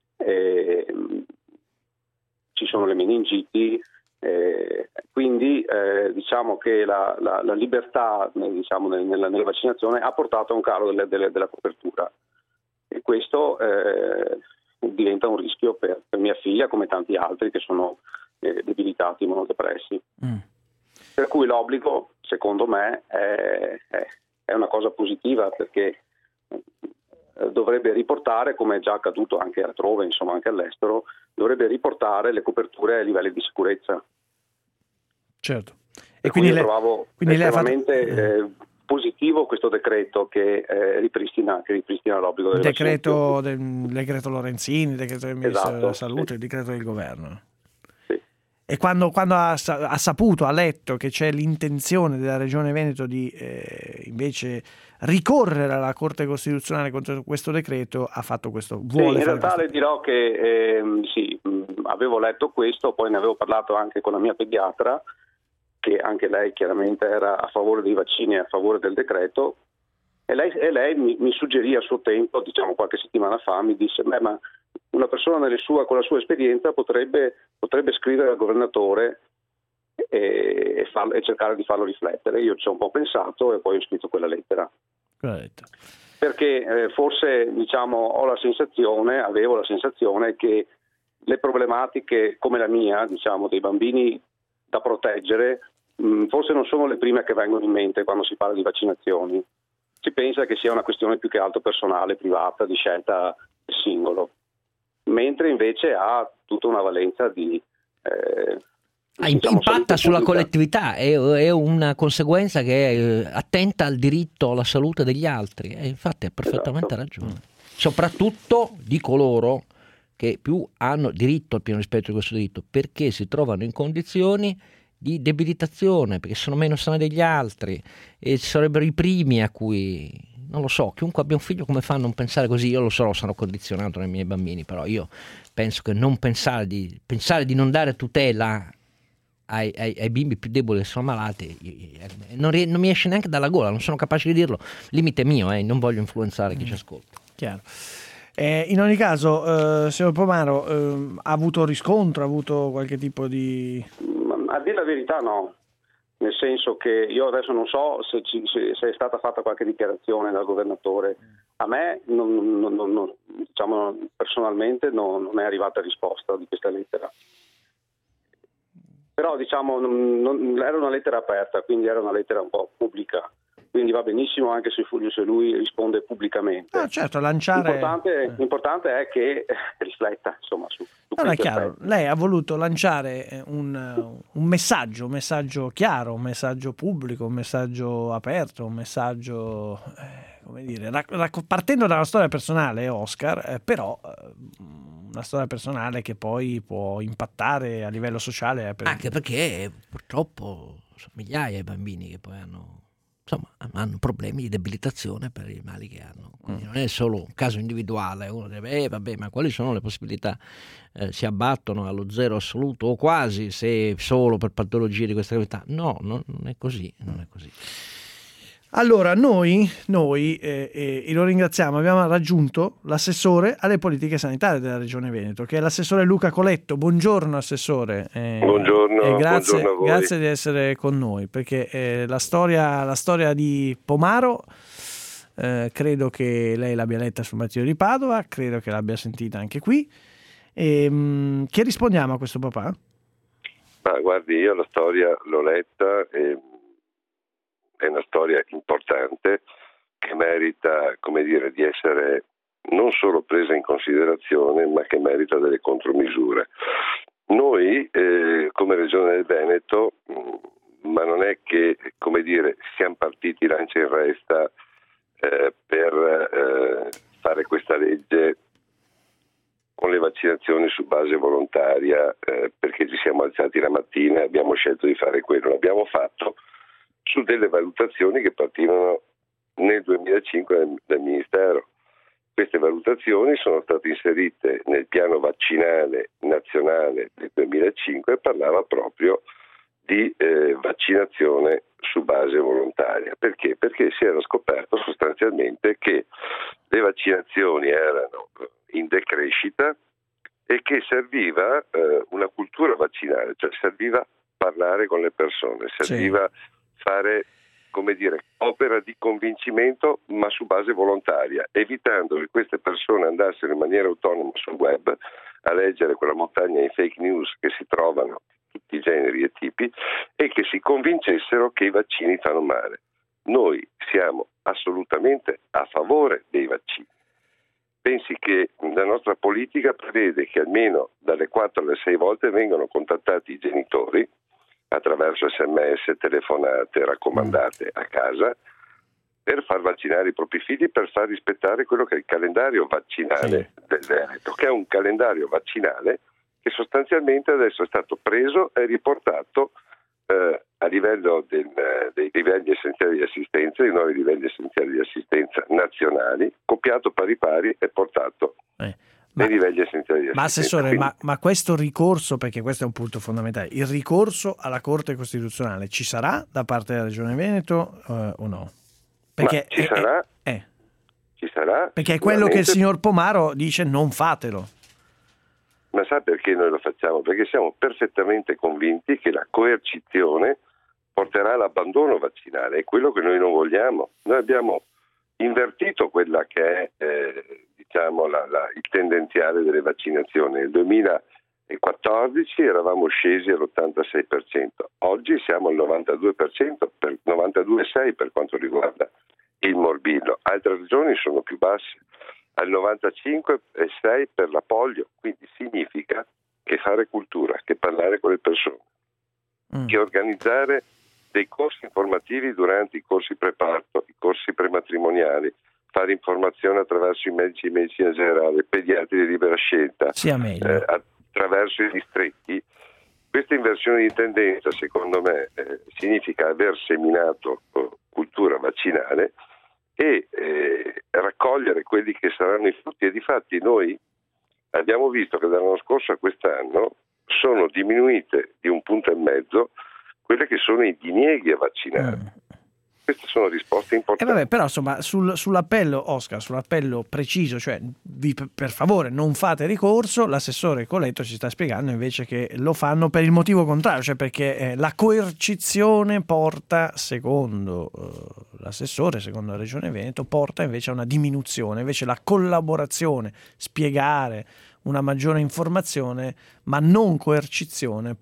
ci sono le meningiti, quindi diciamo che la libertà nella vaccinazione ha portato a un calo della copertura, e questo diventa un rischio per mia figlia, come tanti altri che sono debilitati, immunodepressi. Per cui l'obbligo, secondo me, è una cosa positiva, perché dovrebbe riportare, come è già accaduto anche altrove, insomma anche all'estero, dovrebbe riportare le coperture ai livelli di sicurezza. Certo. E quindi trovavo estremamente positivo questo decreto che ripristina l'obbligo del decreto Lorenzini, il decreto del Ministero della Salute, il decreto del governo. Sì. E quando ha saputo, ha letto che c'è l'intenzione della Regione Veneto di invece ricorrere alla Corte Costituzionale contro questo decreto, ha fatto questo. In realtà le dirò che avevo letto questo, poi ne avevo parlato anche con la mia pediatra, che anche lei chiaramente era a favore dei vaccini e a favore del decreto, e lei mi suggerì a suo tempo, diciamo qualche settimana fa, mi disse: ma una persona con la sua esperienza potrebbe scrivere al governatore e cercare di farlo riflettere. Io ci ho un po' pensato e poi ho scritto quella lettera. Perché forse avevo la sensazione che le problematiche come la mia, dei bambini da proteggere, forse non sono le prime che vengono in mente quando si parla di vaccinazioni. Si pensa che sia una questione più che altro personale, privata, di scelta del singolo, mentre invece ha tutta una valenza di impatta sulla collettività, è una conseguenza che è attenta al diritto alla salute degli altri, e infatti ha perfettamente ragione, soprattutto di coloro che più hanno diritto al pieno rispetto di questo diritto, perché si trovano in condizioni di debilitazione, perché sono meno sani degli altri e sarebbero i primi a cui, non lo so, chiunque abbia un figlio come fa a non pensare così? Io lo so, sono condizionato nei miei bambini, però io penso che non pensare di non dare tutela ai bimbi più deboli che sono malati non mi esce neanche dalla gola, non sono capace di dirlo, limite mio, non voglio influenzare chi ci ascolta. Chiaro. In ogni caso, signor Pomaro, ha avuto riscontro, ha avuto qualche tipo di... A dire la verità no, nel senso che io adesso non so se è stata fatta qualche dichiarazione dal governatore. A me personalmente non è arrivata risposta di questa lettera. Però era una lettera aperta, quindi era una lettera un po' pubblica. Quindi va benissimo anche se lui risponde pubblicamente. Certo, lanciare... L'importante è che rifletta, insomma, su è chiaro. Lei ha voluto lanciare un messaggio chiaro, un messaggio pubblico, un messaggio aperto, un messaggio, partendo dalla storia personale, Oscar, però una storia personale che poi può impattare a livello sociale. Anche perché purtroppo sono migliaia i bambini che poi hanno problemi di debilitazione per i mali che hanno, quindi non è solo un caso individuale. Uno deve ma quali sono le possibilità? Si abbattono allo zero assoluto o quasi se solo per patologie di questa gravità? No, non è così. Allora noi e lo ringraziamo, abbiamo raggiunto l'assessore alle politiche sanitarie della Regione Veneto, che è l'assessore Luca Coletto. Buongiorno assessore. Buongiorno, grazie, buongiorno a voi. Grazie di essere con noi, perché la storia di Pomaro credo che lei l'abbia letta sul Mattino di Padova, credo che l'abbia sentita anche qui. Che rispondiamo a questo papà? Ma guardi, io la storia l'ho letta e è una storia importante che merita, di essere non solo presa in considerazione, ma che merita delle contromisure. Noi, come Regione del Veneto, ma non è che, siamo partiti lancia in resta per fare questa legge con le vaccinazioni su base volontaria, perché ci siamo alzati la mattina e abbiamo scelto di fare quello. L'abbiamo fatto su delle valutazioni che partivano nel 2005 dal Ministero. Queste valutazioni sono state inserite nel piano vaccinale nazionale del 2005 e parlava proprio di vaccinazione su base volontaria. Perché? Perché si era scoperto sostanzialmente che le vaccinazioni erano in decrescita e che serviva una cultura vaccinale, cioè serviva parlare con le persone, serviva fare opera di convincimento ma su base volontaria, evitando che queste persone andassero in maniera autonoma sul web a leggere quella montagna di fake news che si trovano tutti i generi e tipi e che si convincessero che i vaccini fanno male. Noi siamo assolutamente a favore dei vaccini. Pensi che la nostra politica prevede che almeno dalle 4 alle 6 volte vengano contattati i genitori attraverso SMS, telefonate raccomandate a casa per far vaccinare i propri figli, per far rispettare quello che è il calendario vaccinale del Veneto, che è un calendario vaccinale che sostanzialmente adesso è stato preso e riportato a livello dei livelli essenziali di assistenza, i nuovi livelli essenziali di assistenza nazionali, copiato pari pari e portato nei livelli essenziali di assistenza. Ma Assessore, ma questo ricorso, perché questo è un punto fondamentale, il ricorso alla Corte Costituzionale ci sarà da parte della Regione Veneto o no? Perché ci sarà. Perché è quello che il signor Pomaro dice: non fatelo. Ma sa perché noi lo facciamo? Perché siamo perfettamente convinti che la coercizione porterà all'abbandono vaccinale, è quello che noi non vogliamo. Noi abbiamo invertito quella che è il tendenziale delle vaccinazioni. Nel 2014 eravamo scesi all'86%, oggi siamo al 92%, 92,6% per quanto riguarda il morbillo. Altre regioni sono più basse, al 95,6% per la polio, quindi significa che fare cultura, che parlare con le persone, che organizzare dei corsi informativi durante i corsi preparto, i corsi prematrimoniali, fare informazione attraverso i medici di medicina generale, pediatri di libera scelta, attraverso i distretti. Questa inversione di tendenza, secondo me, significa aver seminato cultura vaccinale e raccogliere quelli che saranno i frutti. E difatti noi abbiamo visto che dall'anno scorso a quest'anno sono diminuite di 1,5 punti quelle che sono i dinieghi a vaccinare. Queste sono risposte importanti. Però insomma sull'appello, Oscar, sull'appello preciso, cioè per favore non fate ricorso, l'assessore Coletto ci sta spiegando invece che lo fanno per il motivo contrario, cioè perché la coercizione porta, secondo l'assessore, secondo la Regione Veneto, porta invece a una diminuzione, invece la collaborazione, spiegare una maggiore informazione, ma non coercizione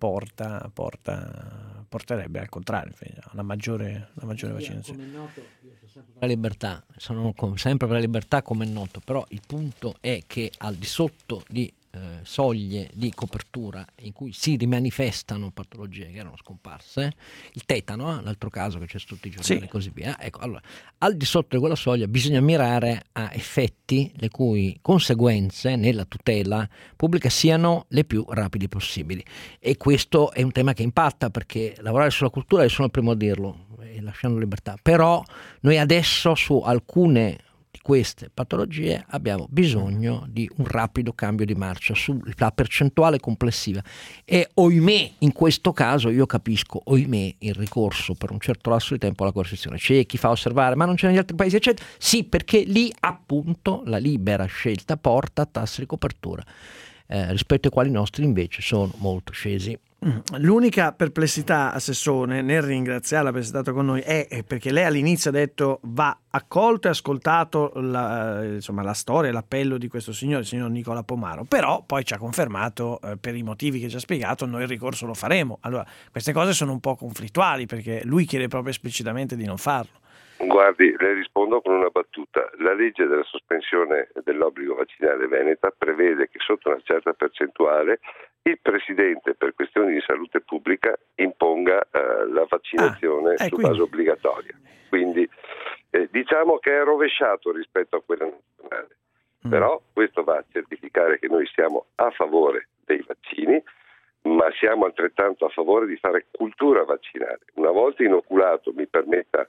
porterebbe al contrario a una maggiore vaccinazione. Come è noto, io sono sempre per la libertà, sono sempre per la libertà, come è noto, però il punto è che al di sotto di soglie di copertura in cui si rimanifestano patologie che erano scomparse, il tetano, l'altro caso che c'è su tutti i giornali e così via, ecco, allora, al di sotto di quella soglia bisogna mirare a effetti le cui conseguenze nella tutela pubblica siano le più rapidi possibili, e questo è un tema che impatta, perché lavorare sulla cultura, io sono il primo a dirlo, lasciando libertà, però noi adesso su alcune di queste patologie abbiamo bisogno di un rapido cambio di marcia sulla percentuale complessiva, e ohimè in questo caso io capisco il ricorso per un certo lasso di tempo alla coercizione. C'è chi fa osservare ma non c'è negli altri paesi eccetera, sì, perché lì appunto la libera scelta porta a tassi di copertura rispetto ai quali i nostri invece sono molto scesi. L'unica perplessità, Assessore, nel ringraziarla per essere stato con noi è perché lei all'inizio ha detto va accolto e ascoltato la storia, l'appello di questo signore, il signor Nicola Pomaro, però poi ci ha confermato per i motivi che ci ha spiegato noi il ricorso lo faremo. Allora queste cose sono un po' conflittuali, perché lui chiede proprio esplicitamente di non farlo. Guardi, le rispondo con una battuta. La legge della sospensione dell'obbligo vaccinale veneta prevede che sotto una certa percentuale il Presidente, per questioni di salute pubblica, imponga la vaccinazione su base obbligatoria. Quindi diciamo che è rovesciato rispetto a quella nazionale. Però questo va a certificare che noi siamo a favore dei vaccini, ma siamo altrettanto a favore di fare cultura vaccinale. Una volta inoculato, mi permetta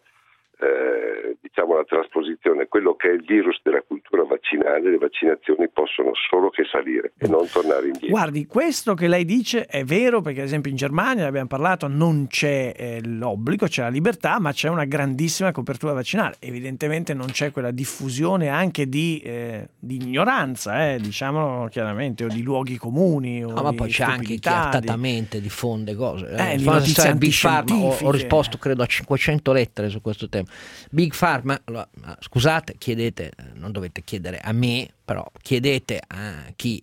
la trasposizione, quello che è il virus della cultura vaccinale, le vaccinazioni possono solo che salire e non tornare indietro. Guardi, questo che lei dice è vero, perché ad esempio in Germania, ne abbiamo parlato, non c'è l'obbligo, c'è la libertà, ma c'è una grandissima copertura vaccinale. Evidentemente non c'è quella diffusione anche di ignoranza, diciamolo chiaramente, o di luoghi comuni, o ma poi c'è anche chi artatamente diffonde cose. Big Pharma, ho risposto credo a 500 lettere su questo tema. Big Pharma, allora, scusate, chiedete, non dovete chiedere a me, però chiedete a chi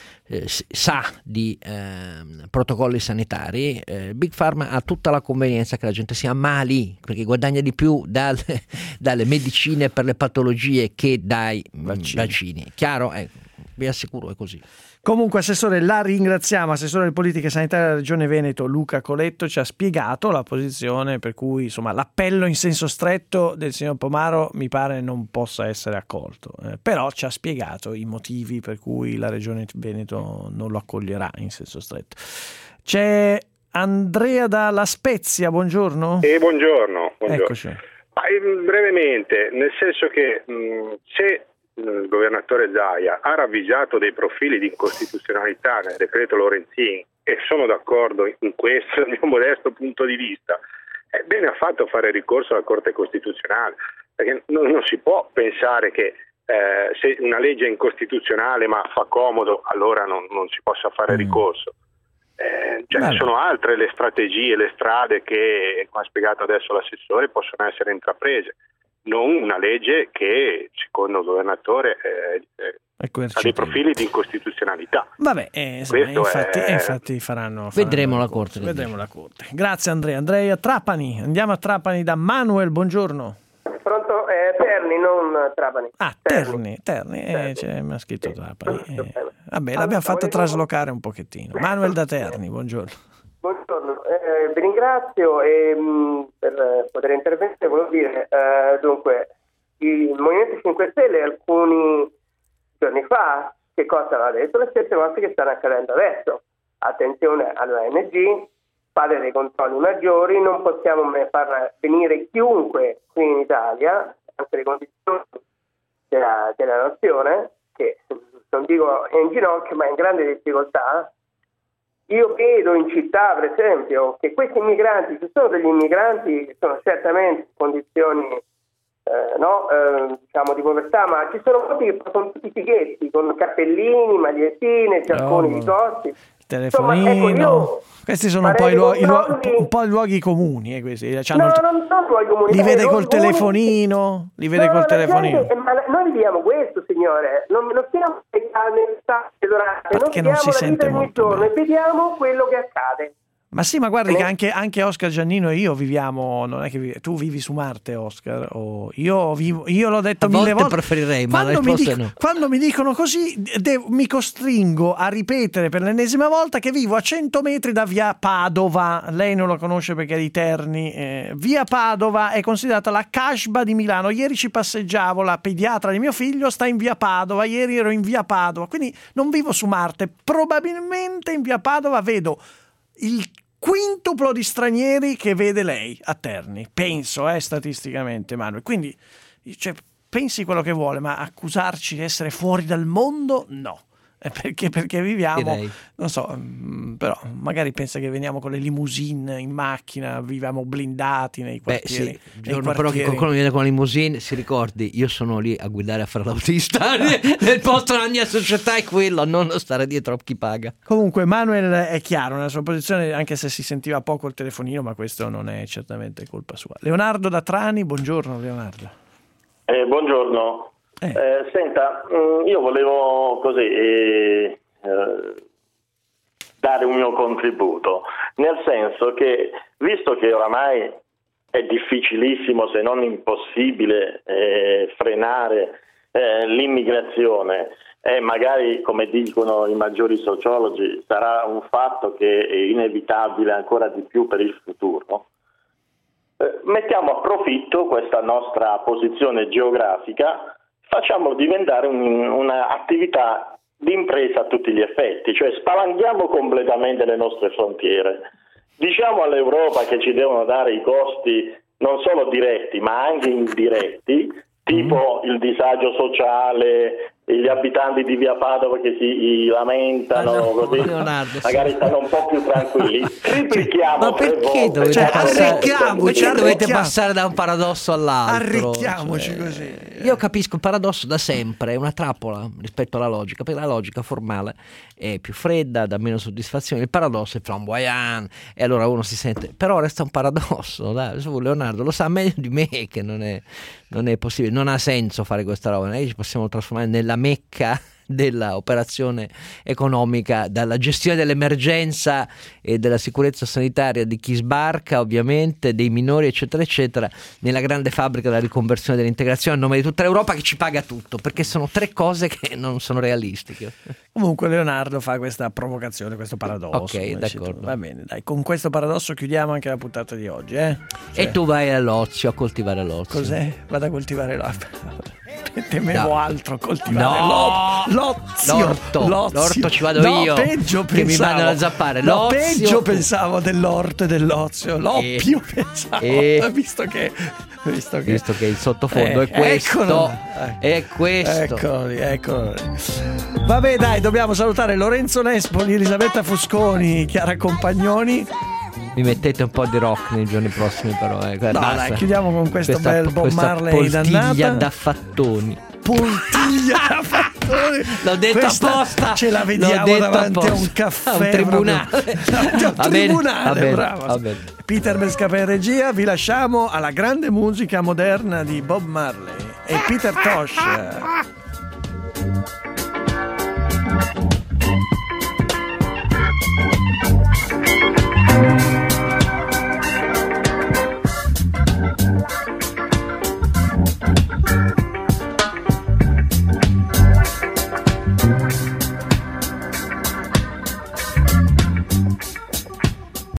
sa di protocolli sanitari. Big Pharma ha tutta la convenienza che la gente si ammali, perché guadagna di più dalle medicine per le patologie che dai vaccini. Chiaro? vi assicuro è così. Comunque, Assessore, la ringraziamo. Assessore alle politiche sanitarie della Regione Veneto, Luca Coletto, ci ha spiegato la posizione per cui, insomma, l'appello in senso stretto del signor Pomaro mi pare non possa essere accolto, però ci ha spiegato i motivi per cui la Regione Veneto non lo accoglierà in senso stretto. C'è Andrea da La Spezia, buongiorno. Buongiorno. Eccoci. Brevemente, nel senso che se il governatore Zaia ha ravvisato dei profili di incostituzionalità nel decreto Lorenzin, e sono d'accordo in questo dal mio modesto punto di vista, bene ha fatto a fare ricorso alla Corte Costituzionale, perché non si può pensare che se una legge è incostituzionale ma fa comodo allora non si possa fare ricorso. Sono altre le strategie, le strade che, come ha spiegato adesso l'assessore, possono essere intraprese, non una legge che secondo il governatore ha dei profili di incostituzionalità. Vabbè, infatti faranno vedremo la Corte. Grazie Andrea. Trapani, andiamo a Trapani da Manuel, buongiorno. Pronto? Terni, non Trapani. Terni. Mi ha scritto Trapani. Vabbè, l'abbiamo fatto traslocare un pochettino. Manuel da Terni, buongiorno. Buongiorno, vi ringrazio e per poter intervenire volevo dire, dunque, il Movimento 5 Stelle alcuni giorni fa che cosa aveva detto? Le stesse cose che stanno accadendo adesso. Attenzione all'ONG, fare dei controlli maggiori, non possiamo far venire chiunque qui in Italia, anche le condizioni della nazione, che non dico è in ginocchio ma è in grande difficoltà. Io vedo in città, per esempio, che questi immigranti, ci sono degli immigranti che sono certamente in condizioni diciamo di povertà, ma ci sono molti che sono tutti fighetti, con cappellini, magliettine, giacconi di costi. Telefonino. Insomma, questi sono un po' i luoghi comuni, questi. Non sono luoghi comuni. Li vede col telefonino, ma noi viviamo questo, signore. Non stiamo nel perché non si sente molto bene. E vediamo quello che accade. Ma sì, ma guardi che anche Oscar Giannino e io viviamo, non è che tu vivi su Marte, Oscar, o io l'ho detto mille volte. Preferirei, ma quando mi dicono così mi costringo a ripetere per l'ennesima volta che vivo a 100 metri da via Padova. Lei non lo conosce perché è di Terni. Via Padova è considerata la Casbah di Milano. Ieri ci passeggiavo, la pediatra di mio figlio sta in via Padova, ieri ero in via Padova, quindi non vivo su Marte. Probabilmente in via Padova vedo il quintuplo di stranieri che vede lei a Terni, penso statisticamente, Manuel. Quindi pensi quello che vuole, ma accusarci di essere fuori dal mondo no, perché viviamo, non so, però magari pensa che veniamo con le limousine in macchina, viviamo blindati nei quartieri. Sì, il giorno però che qualcuno viene con la limousine, si ricordi, io sono lì a guidare a fare l'autista nel posto della mia società è quello, non stare dietro a chi paga. Comunque Manuel è chiaro nella sua posizione, anche se si sentiva poco il telefonino, ma questo non è certamente colpa sua. Leonardo da Trani, buongiorno Leonardo. Buongiorno. Senta, io volevo dare un mio contributo, nel senso che, visto che oramai è difficilissimo, se non impossibile, frenare l'immigrazione, e magari, come dicono i maggiori sociologi, sarà un fatto che è inevitabile ancora di più per il futuro, mettiamo a profitto questa nostra posizione geografica, facciamo diventare un'attività di impresa a tutti gli effetti, cioè spalanchiamo completamente le nostre frontiere, diciamo all'Europa che ci devono dare i costi non solo diretti ma anche indiretti, tipo il disagio sociale, gli abitanti di via Padova che si lamentano, così magari stanno un po' più tranquilli. Triplichiamo. Ma perché dovete passare da un paradosso all'altro? Arricchiamoci così. Io capisco il paradosso da sempre, è una trappola rispetto alla logica, perché la logica formale è più fredda, dà meno soddisfazione, il paradosso è flamboyant e allora uno si sente, però resta un paradosso, dai. Leonardo lo sa meglio di me che non è possibile, non ha senso fare questa roba, noi ci possiamo trasformare nella Mecca della operazione economica, dalla gestione dell'emergenza e della sicurezza sanitaria di chi sbarca, ovviamente, dei minori, eccetera eccetera, nella grande fabbrica della riconversione e dell'integrazione a nome di tutta l'Europa, che ci paga tutto, perché sono 3 cose che non sono realistiche. Comunque Leonardo fa questa provocazione, questo paradosso. Ok, d'accordo. Va bene, dai, con questo paradosso chiudiamo anche la puntata di oggi, E tu vai all'ozio, a coltivare l'ozio. Cos'è? Vado a coltivare l'ozio. Temevo altro, coltivare l'ozio. L'orto ci vado io, peggio che mi mandano a zappare. Peggio pensavo dell'orto e dell'ozio. L'oppio pensavo, visto che il sottofondo è questo. È questo. Eccoli. Vabbè, dai, dobbiamo salutare Lorenzo Nespoli, Elisabetta Fusconi, Chiara Compagnoni. Mi mettete un po' di rock nei giorni prossimi, però. Basta. Dai, chiudiamo con questo bel Bob Marley dannata. Poltiglia da fattoni. L'ho detto apposta. Ce la vediamo davanti a un caffè, a un tribunale. Bravo. Peter Bescapè in regia. Vi lasciamo alla grande musica moderna di Bob Marley e Peter Tosh.